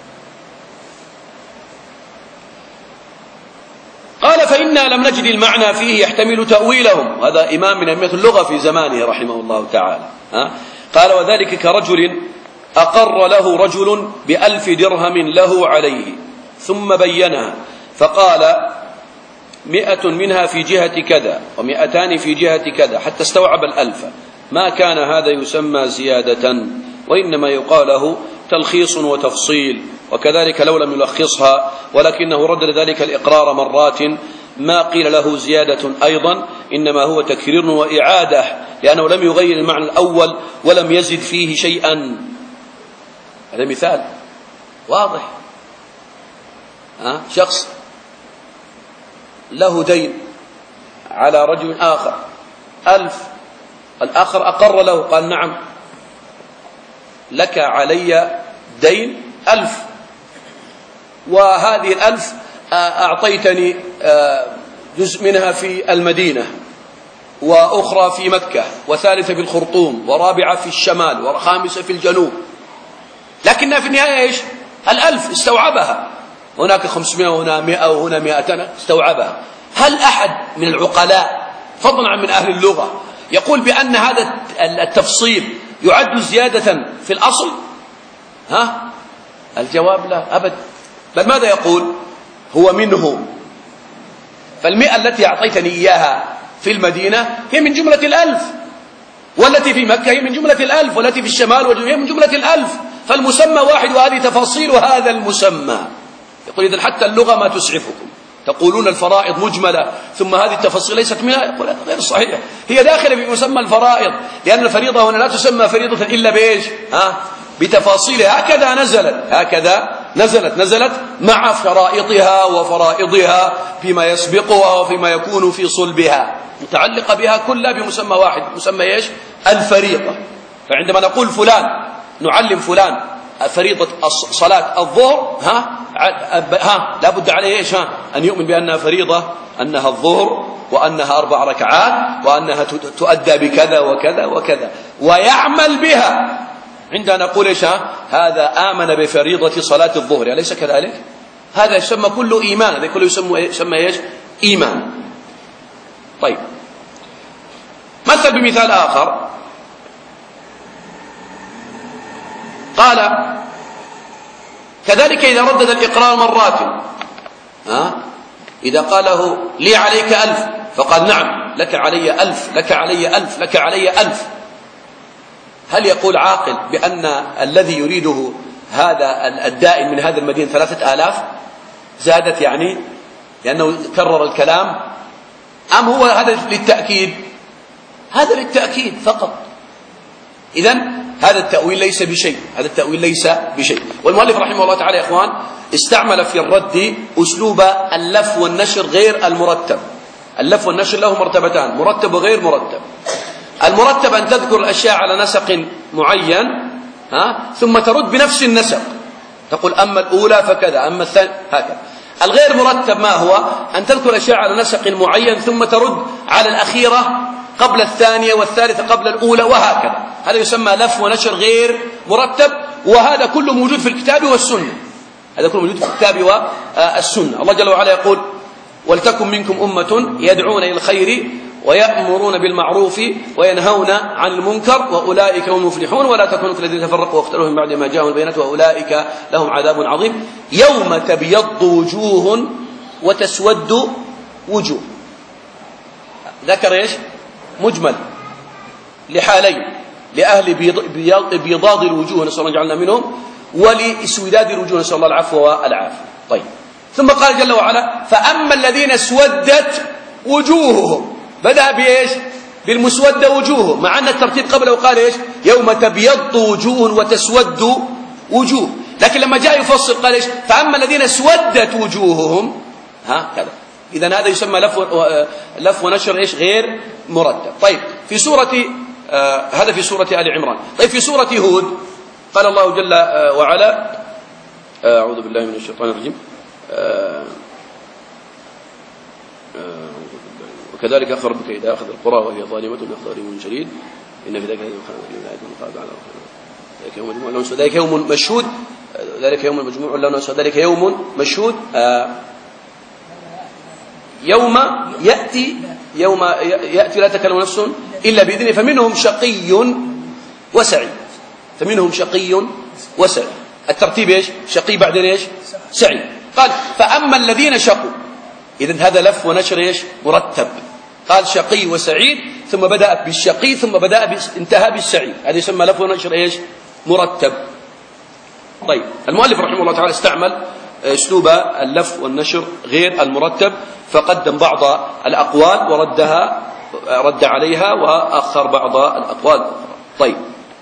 قال فإنا لم نجد المعنى فيه يحتمل تأويلهم. هذا إمام من أئمة اللغة في زمانه رحمه الله تعالى. ها؟ قال وذلك كرجل أقر له رجل بألف درهم له عليه ثم بينها فقال مئة منها في جهة كذا ومئتان في جهة كذا حتى استوعب الألف، ما كان هذا يسمى زيادة، وإنما يقال له تلخيص وتفصيل. وكذلك لو لم يلخصها ولكنه ردد ذلك الإقرار مرات ما قيل له زيادة أيضا، إنما هو تكرير وإعادة، لأنه لم يغير المعنى الأول ولم يزد فيه شيئا. هذا مثال واضح. ها؟ شخص له دين على رجل آخر ألف، الآخر أقر له قال نعم لك علي دين ألف، وهذه الألف أعطيتني جزء منها في المدينة وأخرى في مكة وثالثة في الخرطوم ورابعة في الشمال وخامسة في الجنوب، لكنها في النهاية إيش؟ الألف استوعبها، هناك خمسمائة وهنا مئة وهنا مئتان استوعبها. هل أحد من العقلاء فضلا عن من أهل اللغة يقول بأن هذا التفصيل يعد زيادة في الأصل؟ ها؟ الجواب لا أبدا، بل ماذا يقول؟ هو منه، فالمئة التي أعطيتني إياها في المدينة هي من جملة الألف، والتي في مكة هي من جملة الألف، والتي في الشمال هي من جملة الألف، فالمسمى واحد وهذه تفاصيل هذا المسمى. يقول إذن حتى اللغة ما تسعفكم، تقولون الفرائض مجملة ثم هذه التفاصيل ليست منها، يقول هذا غير صحيح، هي داخلة في مسمى الفرائض، لأن الفريضة هنا لا تسمى فريضة إلا بإيش؟ ها؟ بتفاصيلها. هكذا نزلت هكذا نزلت نزلت مع فرائضها وفرائضها فيما يسبقها وفيما يكون في صلبها، متعلقة بها كلها بمسمى واحد، مسمى إيش؟ الفريضة. فعندما نقول فلان نعلم فلان فريضة صلاة الظهر، ها ها لابد عليه ايش؟ ها ان يؤمن بانها فريضة، انها الظهر وانها اربع ركعات وانها تؤدى بكذا وكذا وكذا ويعمل بها. عندنا نقول ايش؟ هذا آمن بفريضة صلاة الظهر، أليس كذلك؟ هذا يسمى كله إيمان، هذا كله يسمى يسمى ايش؟ إيمان. طيب مثل بمثال آخر، قال كذلك إذا ردد الإقرار مرات، ها؟ إذا قاله لي عليك ألف فقال نعم لك علي ألف لك علي ألف لك علي ألف، هل يقول عاقل بأن الذي يريده هذا الدائن من هذا المدين ثلاثة آلاف زادت يعني لأنه كرر الكلام، أم هو هذا للتأكيد؟ هذا للتأكيد فقط. إذن هذا التأويل ليس بشيء، هذا التأويل ليس بشيء. والمؤلف رحمه الله تعالى يا إخوان استعمل في الرد أسلوب اللف والنشر غير المرتب. اللف والنشر له مرتبتان، مرتب وغير مرتب. المرتب أن تذكر الأشياء على نسق معين، ها؟ ثم ترد بنفس النسق، تقول أما الأولى فكذا أما الثانية هكذا. الغير مرتب ما هو؟ أن تذكر الأشياء على نسق معين ثم ترد على الأخيرة قبل الثانية والثالثة قبل الأولى وهكذا. هذا يسمى لف ونشر غير مرتب، وهذا كله موجود في الكتاب والسنة، هذا كله موجود في الكتاب والسنة. الله جل وعلا يقول ولتكن منكم أمة يدعون إلى الخير ويأمرون بالمعروف وينهون عن المنكر وأولئك هم المفلحون ولا تكونوا كالذين تفرقوا واختلفوا من بعد ما جاءهم البينات وأولئك لهم عذاب عظيم يوم تبيض وجوه وتسود وجوه. ذكر ايش؟ مجمل لحالين، لأهل بيضاض الوجوه نسأل الله جعلنا منهم، ولإسوداد الوجوه نسأل الله العفو والعافية. طيب ثم قال جل وعلا فأما الذين اسودت وجوههم، بدأ بإيش؟ بالمسودة وجوههم، مع أن الترتيب قبله قال إيش؟ يوم تبيض وجوه وتسود وجوه، لكن لما جاء يفصل قال إيش؟ فأما الذين اسودت وجوههم، ها كذا. إذن هذا يسمى لف لف ونشر إيش؟ غير مرتب. طيب في سورة آه هذا في سورة آل عمران. طيب في سورة هود قال الله جل وعلا آه أعوذ بالله من الشيطان الرجيم آه آه وكذلك أخذ ربك إذا أخذ القرى وهي ظالمة أخذ أليم شديد إن في ذلك ذلك يوم مجموع ذلك يوم مشهود ذلك يوم مجموع لنا ذلك يوم مشهود آه يوم يأتي يوم يأتي لا تكلم نفس إلا بإذنه فمنهم شقي وسعيد. فمنهم شقي وسعيد. الترتيب إيش؟ شقي بعدين إيش؟ سعيد. قال فأما الذين شقوا، إذن هذا لف ونشر إيش؟ مرتب. قال شقي وسعيد ثم بدأ بالشقي ثم بدأ انتهى بالسعيد، هذا يسمى لف ونشر إيش؟ مرتب. طيب المؤلف رحمه الله تعالى استعمل اسلوب اللف والنشر غير المرتب، فقدم بعض الأقوال وردها رد عليها وأخر بعض الأقوال الأخرى. طيب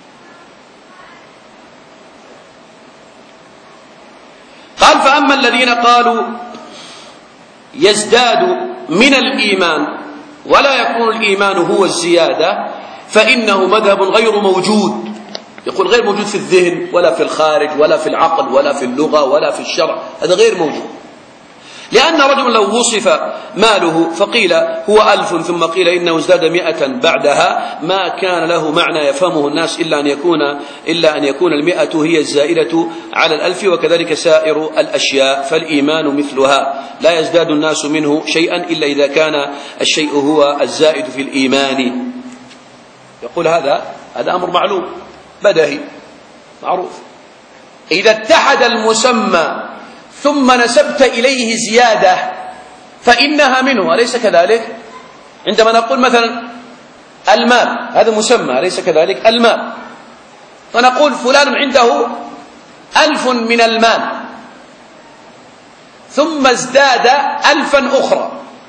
قال فأما الذين قالوا يزداد من الإيمان ولا يكون الإيمان هو الزيادة فإنه مذهب غير موجود. يقول غير موجود في الذهن ولا في الخارج ولا في العقل ولا في اللغة ولا في الشرع، هذا غير موجود. لأن رجل لو وصف ماله فقيل هو ألف ثم قيل إنه ازداد مئة بعدها ما كان له معنى يفهمه الناس إلا أن يكون إلا أن يكون المئة هي الزائدة على الألف، وكذلك سائر الأشياء، فالإيمان مثلها لا يزداد الناس منه شيئا إلا إذا كان الشيء هو الزائد في الإيمان. يقول هذا هذا أمر معلوم بدهي معروف. إذا اتحد المسمى ثم نسبت إليه زيادة فإنها منه، أليس كذلك؟ عندما نقول مثلا المال، هذا مسمى أليس كذلك؟ المال، فنقول فلان عنده ألف من المال ثم ازداد ألفا أخرى،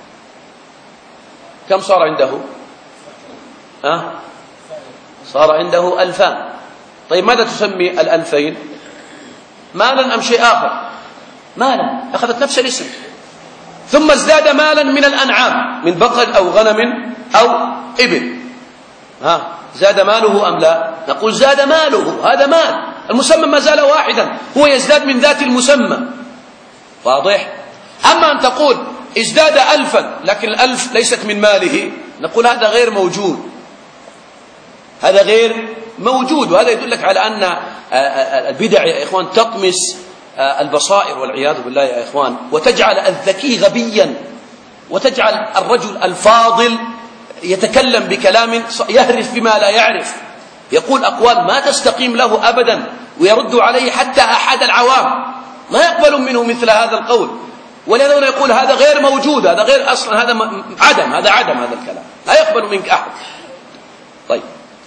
كم صار عنده؟ أه؟ صار عنده ألفان. طيب ماذا تسمي الألفين؟ مالا أم شيء آخر؟ مالا، أخذت نفس الاسم. ثم ازداد مالا من الأنعام، من بقر أو غنم أو إبل، ها زاد ماله أم لا؟ نقول زاد ماله، هذا مال، المسمى ما زال واحدا، هو يزداد من ذات المسمى. واضح؟ أما أن تقول ازداد ألفا لكن الألف ليست من ماله، نقول هذا غير موجود، هذا غير موجود. وهذا يدلك على أن البدع يا إخوان تطمس البصائر والعياذ بالله يا إخوان، وتجعل الذكي غبيا، وتجعل الرجل الفاضل يتكلم بكلام يهرف بما لا يعرف، يقول أقوال ما تستقيم له أبدا، ويرد عليه حتى أحد العوام ما يقبل منه مثل هذا القول. ولذا يقول هذا غير موجود، هذا غير أصلا، هذا عدم، هذا عدم، هذا الكلام لا يقبل منك أحد. طيب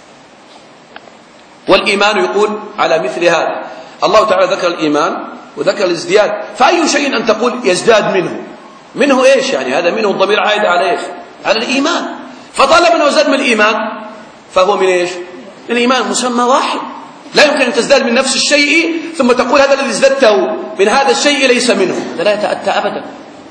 والإيمان يقول على مثل هذا. الله تعالى ذكر الإيمان وذكر الازدياد، فأي شيء أن تقول يزداد منه، منه إيش يعني؟ هذا منه الضمير عائد على إيش؟ على الإيمان. فطالما أنه زاد من الإيمان فهو من إيش؟ من الإيمان، مسمى واحد. لا يمكن أن تزداد من نفس الشيء ثم تقول هذا الذي ازددته من هذا الشيء ليس منه، هذا لا يتأتى أبدا.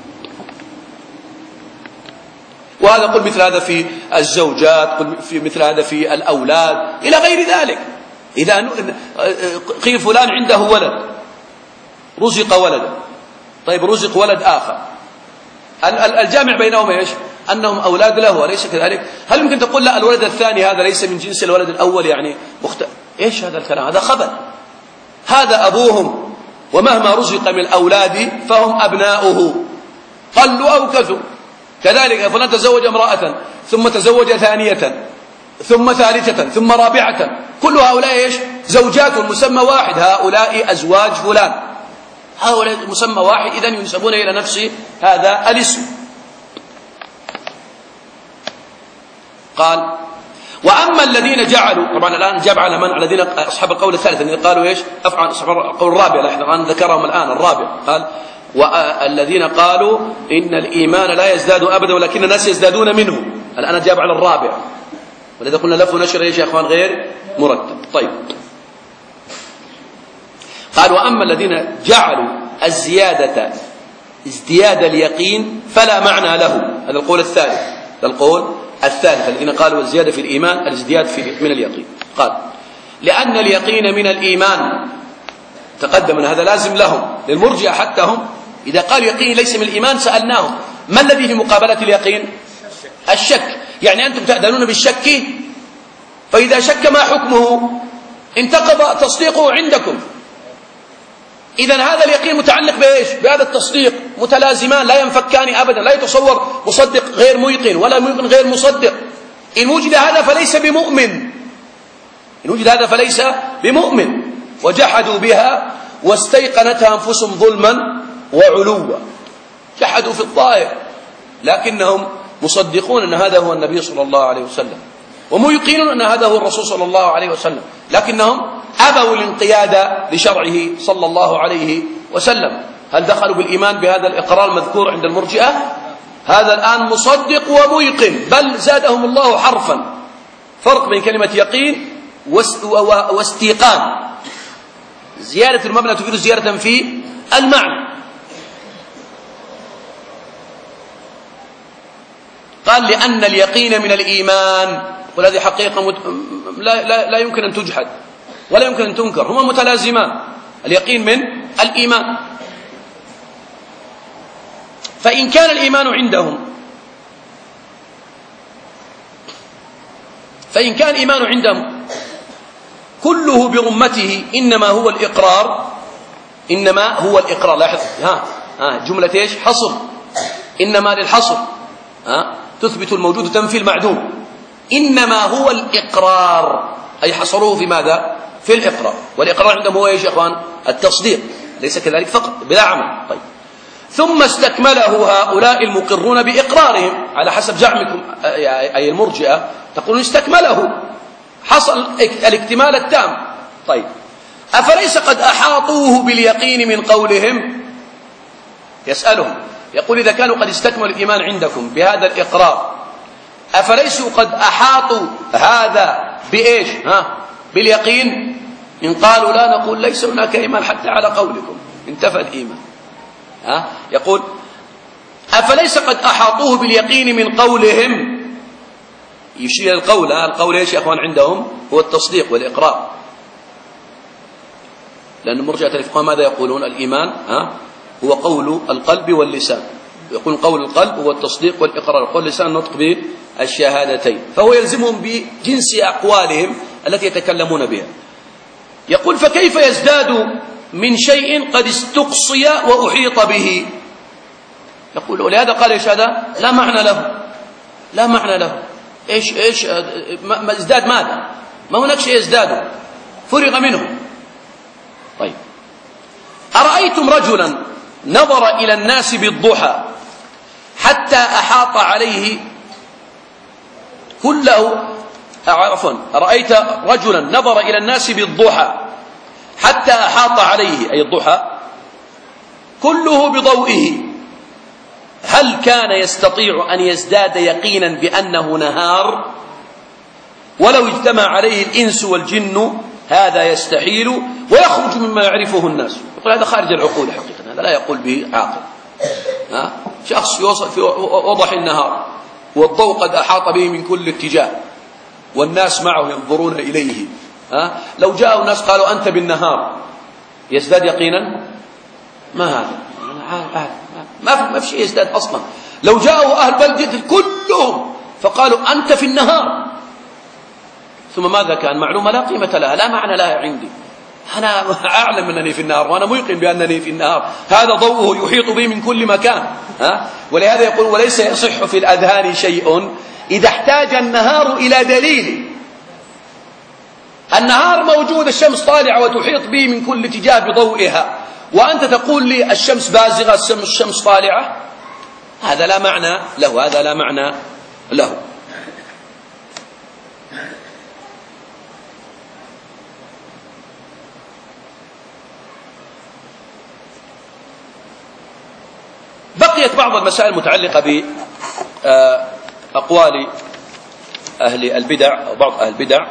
وهذا قل مثل هذا في الزوجات، قل في مثل هذا في الأولاد إلى غير ذلك. إذا قيل فلان عنده ولد، رزق ولدا، طيب رزق ولد آخر، الجامع بينهم إيش؟ أنهم أولاد له، أليس كذلك؟ هل يمكن تقول لا الولد الثاني هذا ليس من جنس الولد الأول يعني مخت... إيش هذا الكلام؟ هذا خبل. هذا أبوهم، ومهما رزق من الأولاد فهم أبناؤه قلوا أو كثوا. كذلك فلان تزوج امرأة ثم تزوج ثانية ثم ثالثة ثم رابعة، كل هؤلاء إيش؟ زوجات، مسمى واحد، هؤلاء أزواج فلان، هؤلاء مسمى واحد، إذن ينسبون إلى نفس هذا الاسم. قال وأما الذين جعلوا، طبعا الآن جاب على من؟ الذين أصحاب القول الثالث الذين قالوا إيش؟ أفعل أصحاب القول الرابع، لاحظ الآن ذكرهم الآن الرابع. قال والذين قالوا إن الإيمان لا يزداد أبدا ولكن الناس يزدادون منه، الآن جاب على الرابع، ولذا قلنا لف ونشر إيش يا أخوان؟ غير مرتب. طيب قال وأما الذين جعلوا الزيادة ازدياد اليقين فلا معنى له، هذا القول الثالث، هذا القول الثالث الذين قالوا الزيادة في الإيمان الازدياد في من اليقين. قال لأن اليقين من الإيمان، تقدم أن هذا لازم لهم، للمرجئة حتى هم إذا قالوا يقين ليس من الإيمان سألناهم ما الذي في مقابلة اليقين؟ الشك. يعني أنتم تأذنون بالشك، فإذا شك ما حكمه؟ انتقض تصديقه عندكم. إذن هذا اليقين متعلق بإيش؟ بهذا التصديق، متلازمان لا ينفكان أبدا، لا يتصور مصدق غير ميقن ولا ميقن غير مصدق. إن وجد هذا فليس بمؤمن، إن وجد هذا فليس بمؤمن، وجحدوا بها واستيقنتها أنفسهم ظلما وعلوا. جحدوا في الظاهر لكنهم مصدقون أن هذا هو النبي صلى الله عليه وسلم، وميقنون أن هذا هو الرسول صلى الله عليه وسلم، لكنهم أبوا الانقياد لشرعه صلى الله عليه وسلم. هل دخلوا بالإيمان بهذا الإقرار المذكور عند المرجئة؟ هذا الآن مصدق وميقن، بل زادهم الله حرفا. فرق بين كلمة يقين واستيقان. زيادة المبنى تفيد زيادة في المعنى. قال لأن اليقين من الإيمان، وهذه حقيقة مت... لا, لا, لا يمكن أن تجحد ولا يمكن أن تنكر، هما متلازمان. اليقين من الإيمان. فإن كان الإيمان عندهم فإن كان الإيمان عندهم كله برمته إنما هو الإقرار إنما هو الإقرار لاحظ ها ها جملة إيش؟ حصر. إنما للحصر، ها تثبت الموجود وتنفي المعدوم. إنما هو الإقرار، أي حصروه في ماذا؟ في الإقرار. والإقرار عندهم هو إيش يا إخوان؟ التصديق، ليس كذلك فقط بلا عمل. طيب، ثم استكمله هؤلاء المقرون بإقرارهم على حسب زعمكم أي المرجئة، تقولون استكمله، حصل الاكتمال التام. طيب، أفليس قد أحاطوه باليقين من قولهم؟ يسألهم، يقول إذا كانوا قد استكملوا الإيمان عندكم بهذا الإقرار، أفليسوا قد أحاطوا هذا بإيش؟ ها باليقين؟ إن قالوا لا، نقول ليس هناك إيمان حتى على قولكم، انتفى الإيمان. ها يقول أفليس قد أحاطوه باليقين من قولهم؟ يشير القول، القول إيش يا أخوان عندهم؟ هو التصديق والإقرار. لأن مرجئة الفقهاء ماذا يقولون؟ الإيمان ها هو قول القلب واللسان. يقول قول القلب هو التصديق والإقرار، قول اللسان نطق بالشهادتين، فهو يلزمهم بجنس أقوالهم التي يتكلمون بها. يقول فكيف يزداد من شيء قد استقصي وأحيط به؟ يقول ولهذا قال إيش هذا؟ لا معنى له، لا معنى له. إيش إيش ما ازداد ماذا؟ ما هناك شيء يزداد، فرغ منه. طيب، أرأيتم رجلا نظر إلى الناس بالضحى حتى أحاط عليه كله، عفوا أرأيت رجلا نظر إلى الناس بالضحى حتى أحاط عليه، أي الضحى، كله بضوئه، هل كان يستطيع أن يزداد يقينا بأنه نهار؟ ولو اجتمع عليه الإنس والجن هذا يستحيل ويخرج مما يعرفه الناس. يقول هذا خارج العقول حقيقة، هذا لا يقول به عاقل. ها؟ شخص يوصل في وضح النهار والضوء قد أحاط به من كل اتجاه والناس معه ينظرون إليه، ها؟ لو جاءوا الناس قالوا أنت بالنهار يزداد يقينا؟ ما هذا؟ ما في ما في شيء يزداد أصلا. لو جاءوا أهل بلدة كلهم فقالوا أنت في النهار، ثم ماذا كان؟ معلومة لا قيمة لها، لا معنى لها عندي. أنا أعلم أنني في النهار وأنا ميقن بأنني في النهار، هذا ضوءه يحيط بي من كل مكان. ها؟ ولهذا يقول وليس يصح في الأذهان شيء إذا احتاج النهار إلى دليل. النهار موجود، الشمس طالعة وتحيط بي من كل اتجاه بضوئها، وأنت تقول لي الشمس بازغة، الشمس طالعة، هذا لا معنى له، هذا لا معنى له. بقيت بعض المسائل المتعلقة بأقوال أهل البدع أو بعض أهل البدع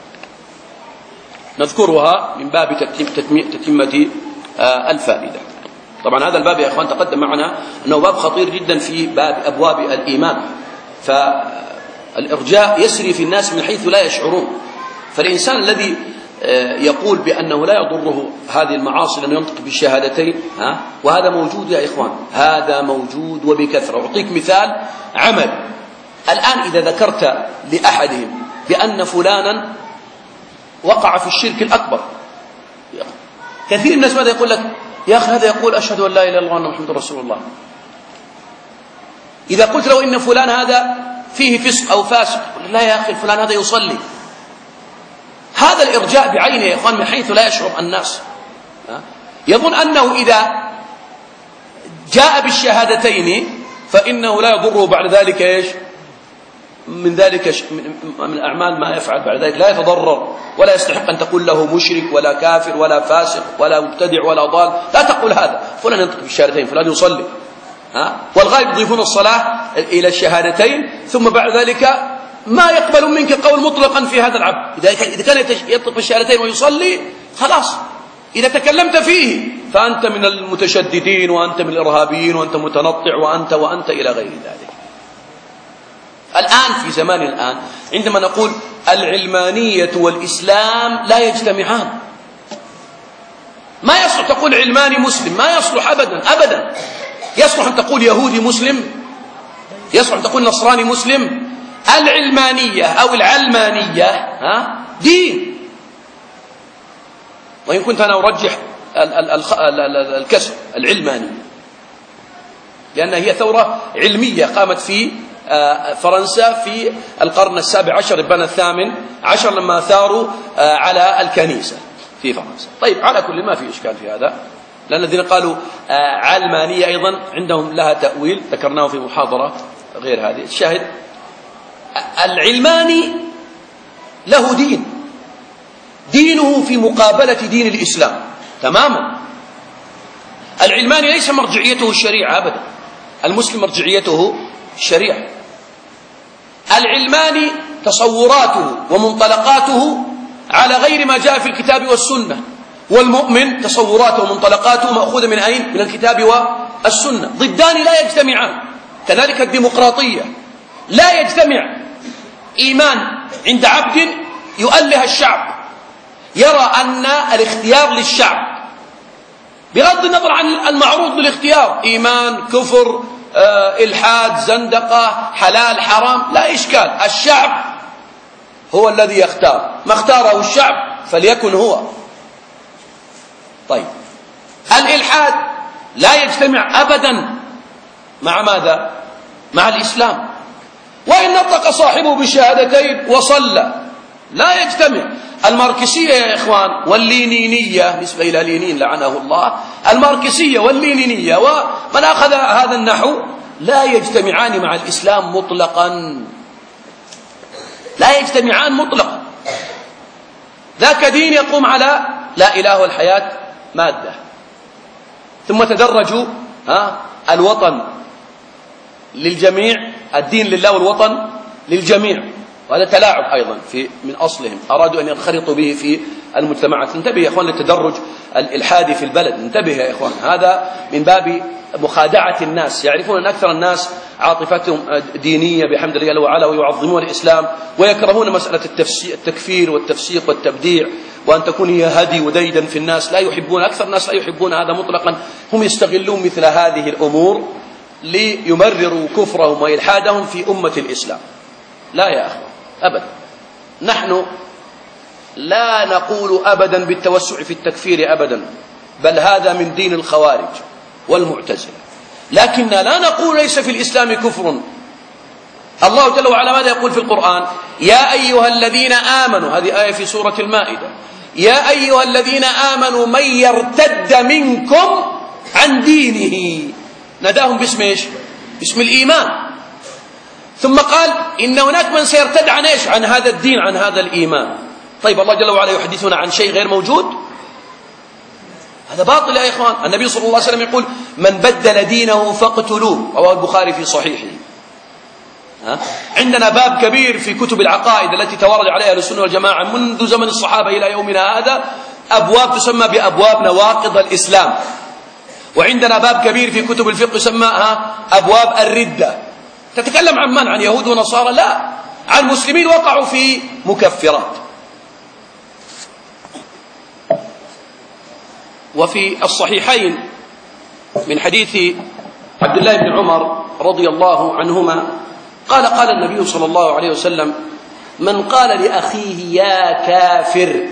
نذكرها من باب تتمة الفائدة. طبعا هذا الباب يا إخوان تقدم معنا أنه باب خطير جدا في باب أبواب الإيمان، فالإرجاء يسري في الناس من حيث لا يشعرون. فالإنسان الذي يقول بأنه لا يضره هذه المعاصي لأنه ينطق بالشهادتين، ها؟ وهذا موجود يا إخوان، هذا موجود وبكثرة. أعطيك مثال عمل. الآن إذا ذكرت لأحدهم بأن فلانا وقع في الشرك الأكبر، كثير من الناس ماذا يقول لك؟ يا أخي هذا يقول أشهد أن لا إله إلا الله وأن محمد رسول الله. إذا قلت له إن فلان هذا فيه فسق أو فاسق، لا يا أخي فلان هذا يصلي. هذا الإرجاء بعينه يا إخوان من حيث لا يشعر الناس. يظن أنه إذا جاء بالشهادتين فإنه لا يضره بعد ذلك إيش من ذلك من الأعمال ما يفعل بعد ذلك، لا يتضرر ولا يستحق أن تقول له مشرك ولا كافر ولا فاسق ولا مبتدع ولا ضال. لا تقول هذا، فلان ينطق بالشهادتين، فلان يصلي، ها؟ والغالب يضيفون الصلاة إلى الشهادتين، ثم بعد ذلك ما يقبل منك قول مطلقا في هذا العبد. إذا كان ينطق بالشهادتين ويصلي خلاص، إذا تكلمت فيه فأنت من المتشددين وأنت من الإرهابيين وأنت متنطع وأنت وأنت إلى غير ذلك. الآن في زمان الآن عندما نقول العلمانية والإسلام لا يجتمعان، ما يصلح تقول علماني مسلم، ما يصلح أبدا أبدا. يصلح أن تقول يهودي مسلم، يصلح أن تقول نصراني مسلم. العلمانية أو العلمانية ها دين، وإن كنت أنا أرجح الكسر العلماني، لأنها هي ثورة علمية قامت في فرنسا في القرن السابع عشر البن الثامن عشر لما ثاروا على الكنيسة في فرنسا. طيب على كل ما في إشكال في هذا، لأن الذين قالوا علمانية أيضا عندهم لها تأويل ذكرناه في محاضرة غير هذه. الشاهد العلماني له دين، دينه في مقابلة دين الإسلام تماما. العلماني ليس مرجعيته الشريعة أبدا، المسلم مرجعيته الشريعة. العلماني تصوراته ومنطلقاته على غير ما جاء في الكتاب والسنة، والمؤمن تصوراته ومنطلقاته مأخوذة من أين؟ من الكتاب والسنة. ضدان لا يجتمعان. كذلك الديمقراطية لا يجتمع إيمان عند عبد يؤله الشعب، يرى أن الاختيار للشعب بغض النظر عن المعروض بالاختيار، إيمان كفر آه، إلحاد زندقة حلال حرام، لا إشكال، الشعب هو الذي يختار، ما اختاره الشعب فليكن هو. طيب الإلحاد لا يجتمع أبدا مع ماذا؟ مع الإسلام، وإن نطق صاحبه بالشهادتين وصلى لا يجتمع. الماركسية يا إخوان واللينينية، نسبة إلى لينين لعنه الله، الماركسية واللينينية ومن أخذ هذا النحو لا يجتمعان مع الإسلام مطلقا، لا يجتمعان مطلقا. ذاك دين يقوم على لا إله والحياة مادة، ثم تدرجوا ها الوطن للجميع، الدين لله والوطن للجميع، وهذا تلاعب أيضا في من أصلهم، أرادوا أن ينخرطوا به في المجتمعات. انتبه يا إخوان للتدرج الإلحادي في البلد، انتبه يا إخوان، هذا من باب مخادعة الناس. يعرفون أن أكثر الناس عاطفتهم دينية بحمد الله وعلا، ويعظمون الإسلام ويكرهون مسألة التكفير والتفسيق والتبديع، وأن تكون هي هدي وديدا في الناس، لا يحبون، أكثر الناس لا يحبون هذا مطلقا. هم يستغلون مثل هذه الأمور ليمرروا كفرهم وإلحادهم في أمة الإسلام. لا يا أخوان أبدا، نحن لا نقول أبدا بالتوسع في التكفير أبدا، بل هذا من دين الخوارج والمعتزلة، لكننا لا نقول ليس في الإسلام كفر. الله جل وعلا ماذا يقول في القرآن؟ يا أيها الذين آمنوا، هذه آية في سورة المائدة، يا أيها الذين آمنوا من يرتد منكم عن دينه، نداهم باسم إيش؟ باسم الإيمان. ثم قال إن هناك من سيرتد عن إيش؟ عن هذا الدين، عن هذا الإيمان. طيب الله جل وعلا يحدثنا عن شيء غير موجود؟ هذا باطل يا إخوان. النبي صلى الله عليه وسلم يقول من بدل دينه فاقتلوه، رواه البخاري في صحيحه. ها؟ عندنا باب كبير في كتب العقائد التي توارد عليها أهل السنة والجماعة منذ زمن الصحابة إلى يومنا هذا، أبواب تسمى بأبواب نواقض الإسلام. وعندنا باب كبير في كتب الفقه يسمى أبواب الردة. تتكلم عن من؟ عن يهود ونصارى؟ لا، عن مسلمين وقعوا في مكفرات. وفي الصحيحين من حديث عبد الله بن عمر رضي الله عنهما قال قال النبي صلى الله عليه وسلم من قال لأخيه يا كافر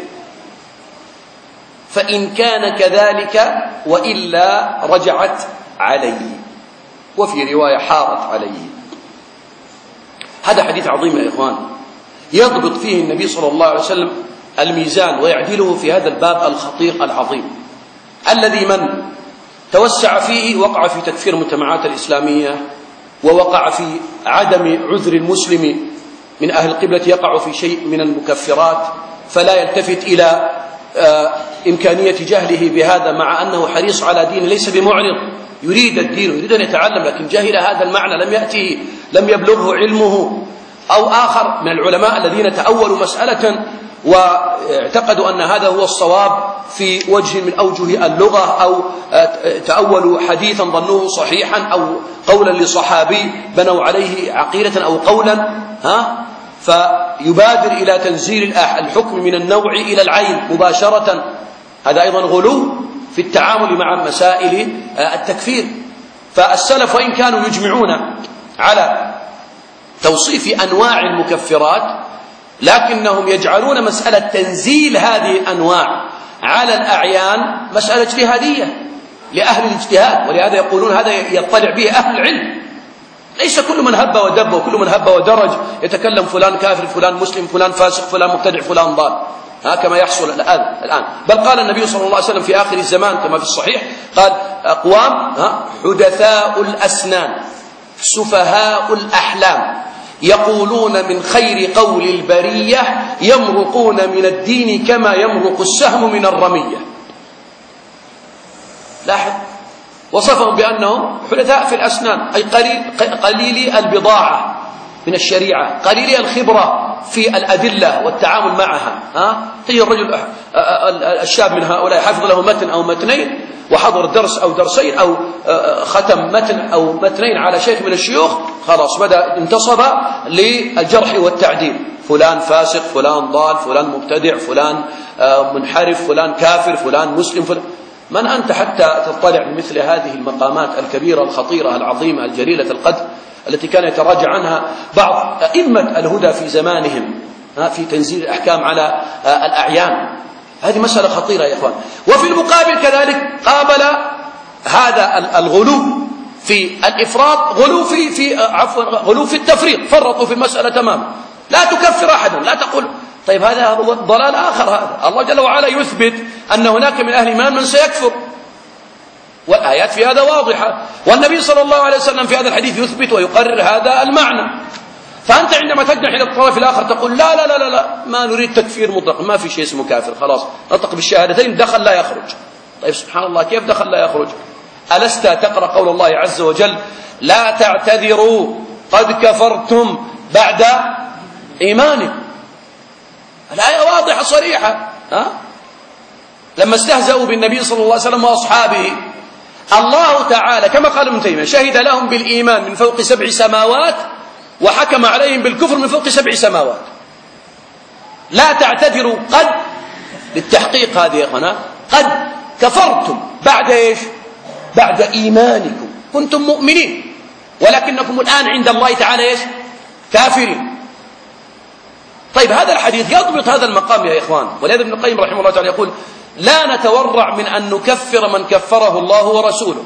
فإن كان كذلك وإلا رجعت عليه، وفي رواية حارت عليه. هذا حديث عظيم يا إخوان، يضبط فيه النبي صلى الله عليه وسلم الميزان ويعدله في هذا الباب الخطير العظيم الذي من توسع فيه وقع في تكفير المجتمعات الإسلامية، ووقع في عدم عذر المسلم من أهل القبلة يقع في شيء من المكفرات، فلا يلتفت إلى إمكانية جهله بهذا، مع أنه حريص على دين ليس بمعرض، يريد الدين يريد أن يتعلم، لكن جهل هذا المعنى، لم يأتيه لم يبلغه علمه. أو آخر من العلماء الذين تأولوا مسألة واعتقدوا أن هذا هو الصواب في وجه من أوجه اللغة، أو تأولوا حديثا ظنوه صحيحا أو قولا لصحابي بنوا عليه عقيدة أو قولا، ها فيبادر إلى تنزيل الحكم من النوع إلى العين مباشرة. هذا أيضا غلو في التعامل مع مسائل التكفير. فالسلف وإن كانوا يجمعون على توصيف أنواع المكفرات، لكنهم يجعلون مسألة تنزيل هذه الأنواع على الأعيان مسألة اجتهادية لأهل الاجتهاد، ولهذا يقولون هذا يطلع به أهل العلم، ليس كل من هب ودب وكل من هب ودرج يتكلم فلان كافر فلان مسلم فلان فاسق فلان مبتدع فلان ضال، ها كما يحصل الآن. بل قال النبي صلى الله عليه وسلم في آخر الزمان كما في الصحيح، قال أقوام ها حدثاء الأسنان سفهاء الأحلام يقولون من خير قول البرية يمرقون من الدين كما يمرق السهم من الرمية. لاحظ، وصفهم بأنهم حدثاء في الأسنان، أي قليل قليلي البضاعة من الشريعة، قليلي الخبرة في الأدلة والتعامل معها. ها تجي الرجل الشاب من هؤلاء حفظ له متن أو متنين وحضر درس أو درسين أو ختم متن أو متنين على شيخ من الشيوخ، خلاص بدأ انتصب للجرح والتعديل، فلان فاسق فلان ضال فلان مبتدع فلان منحرف فلان كافر فلان مسلم فلان. من أنت حتى تطلع بمثل هذه المقامات الكبيرة الخطيرة العظيمة الجليلة القدر التي كان يتراجع عنها بعض أئمة الهدى في زمانهم في تنزيل الأحكام على الأعيان؟ هذه مسألة خطيرة يا إخوان. وفي المقابل كذلك قابل هذا الغلو في الإفراط غلو في في عفوا غلو في التفريط، فرطوا في المسألة تماما، لا تكفر أحدا، لا تقول طيب هذا ضلال آخر. هذا الله جل وعلا يثبت أن هناك من أهل الإيمان من سيكفر، والآيات في هذا واضحة، والنبي صلى الله عليه وسلم في هذا الحديث يثبت ويقرر هذا المعنى. فأنت عندما تجنح إلى الطرف الآخر تقول لا لا لا لا, لا ما نريد تكفير مطلق، ما في شيء اسمه كافر، خلاص نطق بالشهادتين دخل لا يخرج. طيب سبحان الله، كيف دخل لا يخرج؟ ألست تقرأ قول الله عز وجل لا تعتذروا قد كفرتم بعد إيمانكم؟ الآية واضحة صريحة. ها؟ لما استهزأوا بالنبي صلى الله عليه وسلم وأصحابه، الله تعالى كما قال ابن تيمية شهد لهم بالإيمان من فوق سبع سماوات وحكم عليهم بالكفر من فوق سبع سماوات. لا تعتذروا قد للتحقيق، هذه يا أخوانا قد كفرتم بعد إيش؟ بعد إيمانكم، كنتم مؤمنين ولكنكم الآن عند الله تعالى إيش؟ كافرين. طيب هذا الحديث يضبط هذا المقام يا إخوان، ولهذا ابن القيم رحمه الله تعالى يقول لا نتورع من أن نكفر من كفره الله ورسوله،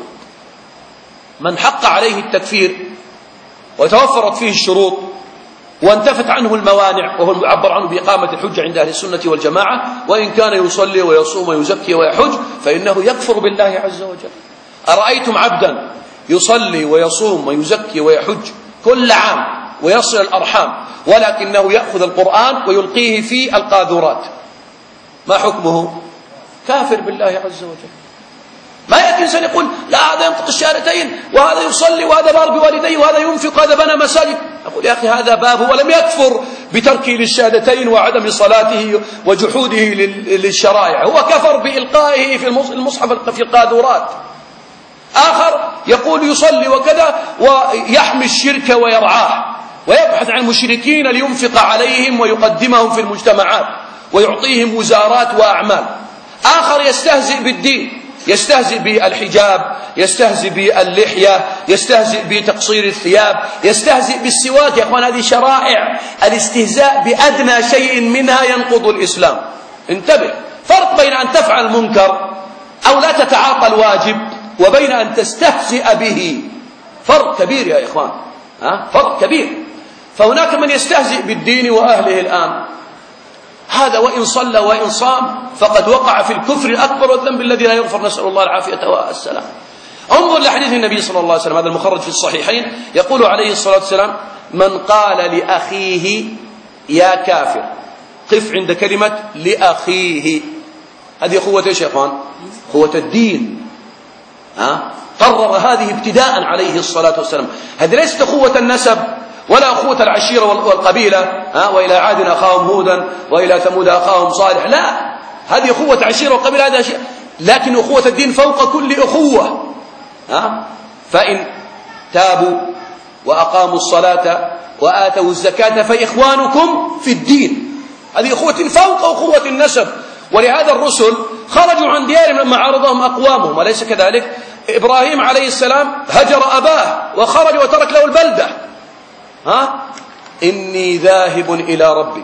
من حق عليه التكفير وتوفرت فيه الشروط وانتفت عنه الموانع، وهو المعبر عنه بإقامة الحجة عند أهل السنة والجماعة، وإن كان يصلي ويصوم ويزكي ويحج فإنه يكفر بالله عز وجل. أرأيتم عبدا يصلي ويصوم ويزكي ويحج كل عام ويصل الأرحام، ولكنه يأخذ القرآن ويلقيه في القاذورات، ما حكمه؟ كافر بالله عز وجل. ما يأتي إنسان يقول لا هذا ينطق الشهادتين وهذا يصلي وهذا بار بوالديه وهذا ينفق وهذا بنى مساجد. أقول يا أخي هذا باب، ولم يكفر بتركه للشهادتين وعدم صلاته وجحوده للشرائع، هو كفر بإلقائه في المصحف في القاذورات. آخر يقول يصلي وكذا ويحمي الشرك ويرعاه ويبحث عن المشركين لينفق عليهم ويقدمهم في المجتمعات ويعطيهم وزارات وأعمال. آخر يستهزئ بالدين، يستهزئ بالحجاب، يستهزئ باللحية، يستهزئ بتقصير الثياب، يستهزئ بالسواك. يا أخوان هذه شرائع، الاستهزاء بأدنى شيء منها ينقض الإسلام. انتبه، فرق بين أن تفعل المنكر أو لا تتعاطى الواجب وبين أن تستهزئ به، فرق كبير يا إخوان، ها؟ فرق كبير. فهناك من يستهزئ بالدين وأهله الآن، هذا وإن صلى وإن صام فقد وقع في الكفر الأكبر والذنب الذي لا يغفر، نسأل الله العافية والسلام. انظر لحديث النبي صلى الله عليه وسلم، هذا المخرج في الصحيحين، يقول عليه الصلاة والسلام: من قال لأخيه يا كافر، قف عند كلمة لأخيه، هذه قوة ايش يا اخوان؟ قوة الدين. ها؟ قرر هذه ابتداء عليه الصلاة والسلام. هذه ليست قوة النسب ولا أخوة العشيرة والقبيلة، ها؟ وإلى عاد أخاهم هودا وإلى ثمود أخاهم صالح، لا، هذه أخوة عشيرة وقبيلة، هذا شيء، لكن أخوة الدين فوق كل أخوة. ها؟ فإن تابوا وأقاموا الصلاة وآتوا الزكاة فإخوانكم في الدين، هذه أخوة فوق أخوة النسب. ولهذا الرسل خرجوا عن ديارهم لما عارضهم أقوامهم، وليس كذلك؟ إبراهيم عليه السلام هجر أباه وخرج وترك له البلدة. ها؟ إني ذاهب إلى ربي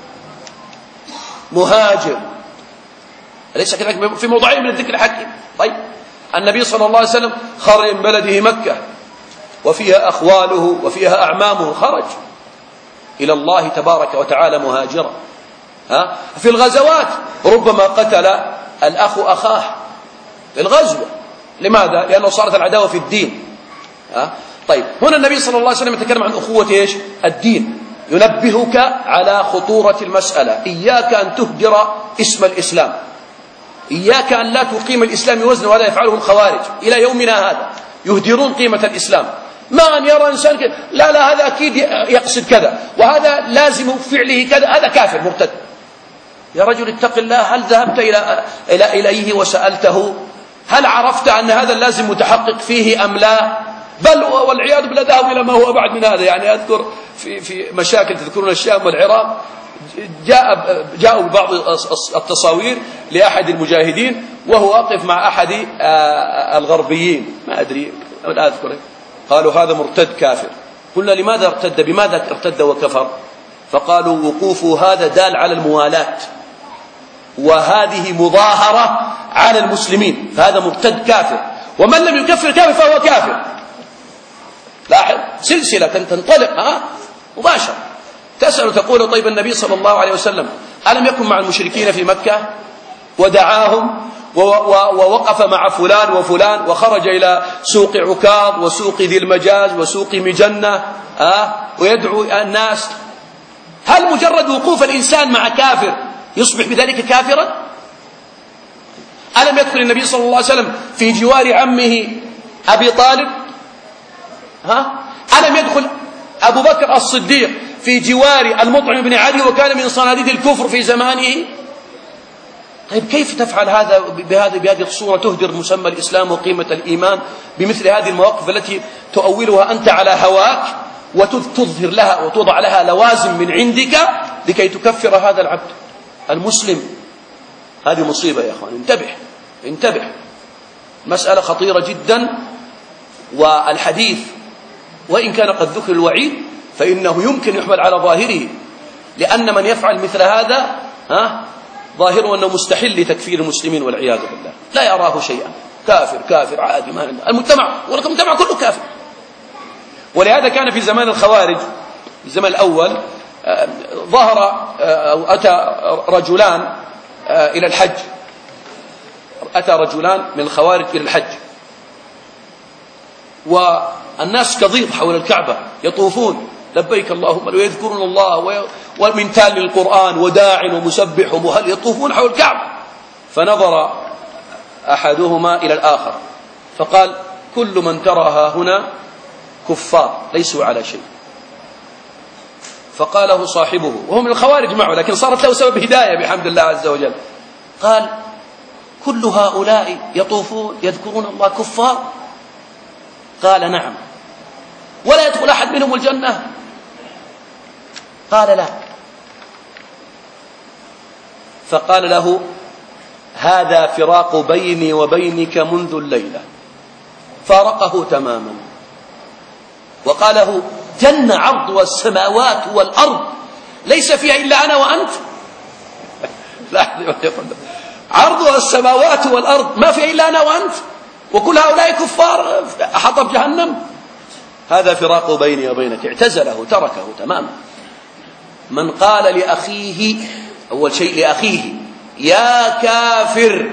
مهاجر، أليس كذلك في موضعين من الذكر الحكيم؟ طيب، النبي صلى الله عليه وسلم خرج من بلده مكة وفيها أخواله وفيها أعمامه، خرج إلى الله تبارك وتعالى مهاجرا. ها؟ في الغزوات ربما قتل الأخ أخاه في الغزوة، لماذا؟ لأنه صارت العداوة في الدين. ها؟ طيب، هنا النبي صلى الله عليه وسلم يتكلم عن أخوة إيش؟ الدين، ينبهك على خطورة المسألة. إياك أن تهدر اسم الإسلام، إياك أن لا تقيم الإسلام وزنا، وهذا يفعله الخوارج إلى يومنا هذا، يهدرون قيمة الإسلام. ما أن يرى إنسان كذا، لا لا هذا أكيد يقصد كذا، وهذا لازم فعله كذا، هذا كافر مرتد. يا رجل اتق الله، هل ذهبت إلى إلى إليه وسألته؟ هل عرفت أن هذا اللازم متحقق فيه أم لا؟ بل والعياذ بالله ذهبوا إلى ما هو أبعد من هذا. يعني أذكر في في مشاكل تذكرون الشام والعراق، جاء جاءوا ببعض التصاوير لأحد المجاهدين وهو واقف مع أحد الغربيين، ما أدري لا أذكره، قالوا هذا مرتد كافر. قلنا لماذا ارتد؟ بماذا ارتد وكفر؟ فقالوا وقوفه هذا دال على الموالاة، وهذه مظاهرة على المسلمين، فهذا مرتد كافر، ومن لم يكفر كافر فهو كافر. لاحظ سلسلة تنطلق، ها مباشرة. تسأل تقول طيب النبي صلى الله عليه وسلم ألم يكن مع المشركين في مكة ودعاهم ووقف مع فلان وفلان وخرج إلى سوق عكاظ وسوق ذي المجاز وسوق مجنة أه؟ ويدعو الناس؟ هل مجرد وقوف الإنسان مع كافر يصبح بذلك كافرا؟ ألم يدخل النبي صلى الله عليه وسلم في جوار عمه أبي طالب؟ ها؟ ألم يدخل أبو بكر الصديق في جوار المطعم بن عدي وكان من صناديد الكفر في زمانه؟ طيب كيف تفعل هذا بهذه بهذه الصورة، تهدر مسمى الإسلام وقيمة الإيمان بمثل هذه المواقف التي تؤولها أنت على هواك وتظهر لها وتوضع لها لوازم من عندك لكي تكفر هذا العبد المسلم؟ هذه مصيبة يا أخوان، انتبه انتبه، مسألة خطيرة جدا. والحديث وإن كان قد ذكر الوعيد فإنه يمكن يحمل على ظاهره، لأن من يفعل مثل هذا ها ظاهره أنه مستحل لتكفير المسلمين والعياذ بالله، لا يراه شيئا، كافر كافر عادي، ما عنده المجتمع، ولكن المجتمع كله كافر. ولهذا كان في زمان الخوارج في الزمان الأول ظهر أو أتى رجلان إلى الحج، أتى رجلان من الخوارج إلى الحج، والناس كضيض حول الكعبة يطوفون لبيك اللهم، ويذكرون الله ومن تال القرآن وداع ومسبح ومهل، يطوفون حول الكعبة. فنظر أحدهما إلى الآخر فقال كل من تراها هنا كفار ليسوا على شيء. فقال له صاحبه وهو من الخوارج معه لكن صارت له سبب هداية بحمد الله عز وجل، قال كل هؤلاء يطوفون يذكرون الله كفار؟ قال نعم. ولا يدخل أحد منهم الجنة؟ قال لا. فقال له هذا فراق بيني وبينك منذ الليلة، فارقه تماما وقال له جنة عرضها السماوات والأرض ليس فيها إلا أنا وأنت. لا عرضها السماوات والأرض ما فيها إلا أنا وأنت، وكل هؤلاء كفار حطب جهنم. هذا فراق بيني وبينك، اعتزله تركه تماما. من قال لأخيه أول شيء لأخيه يا كافر.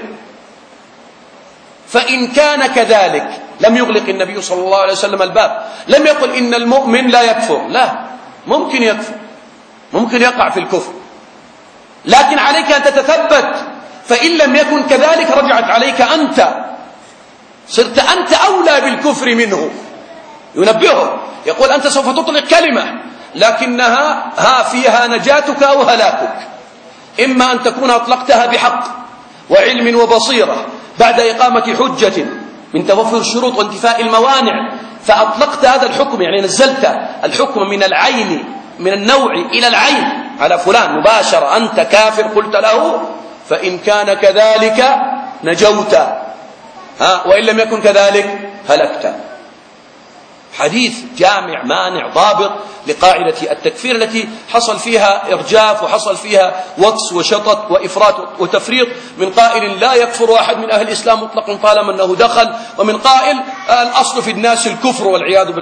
فإن كان كذلك لم يغلق النبي صلى الله عليه وسلم الباب، لم يقل إن المؤمن لا يكفر، لا، ممكن يكفر، ممكن يقع في الكفر، لكن عليك أن تتثبت. فإن لم يكن كذلك رجعت عليك أنت، صرت أنت أولى بالكفر منه. ينبهه يقول أنت سوف تطلق كلمة لكنها ها فيها نجاتك أو هلاكك، إما أن تكون أطلقتها بحق وعلم وبصيرة بعد إقامة حجة من توفر الشروط وانتفاء الموانع، فأطلقت هذا الحكم، يعني نزلت الحكم من العين من النوع إلى العين على فلان مباشرة، أنت كافر قلت له، فإن كان كذلك نجوت، ها، وإن لم يكن كذلك هلكت. حديث جامع مانع ضابط لقاعدة التكفير التي حصل فيها إرجاف وحصل فيها وكس وشطط وإفراط وتفريط، من قائل لا يكفر أحد من أهل الإسلام مطلقا طالما أنه دخل، ومن قائل الأصل في الناس الكفر والعياذ بالله.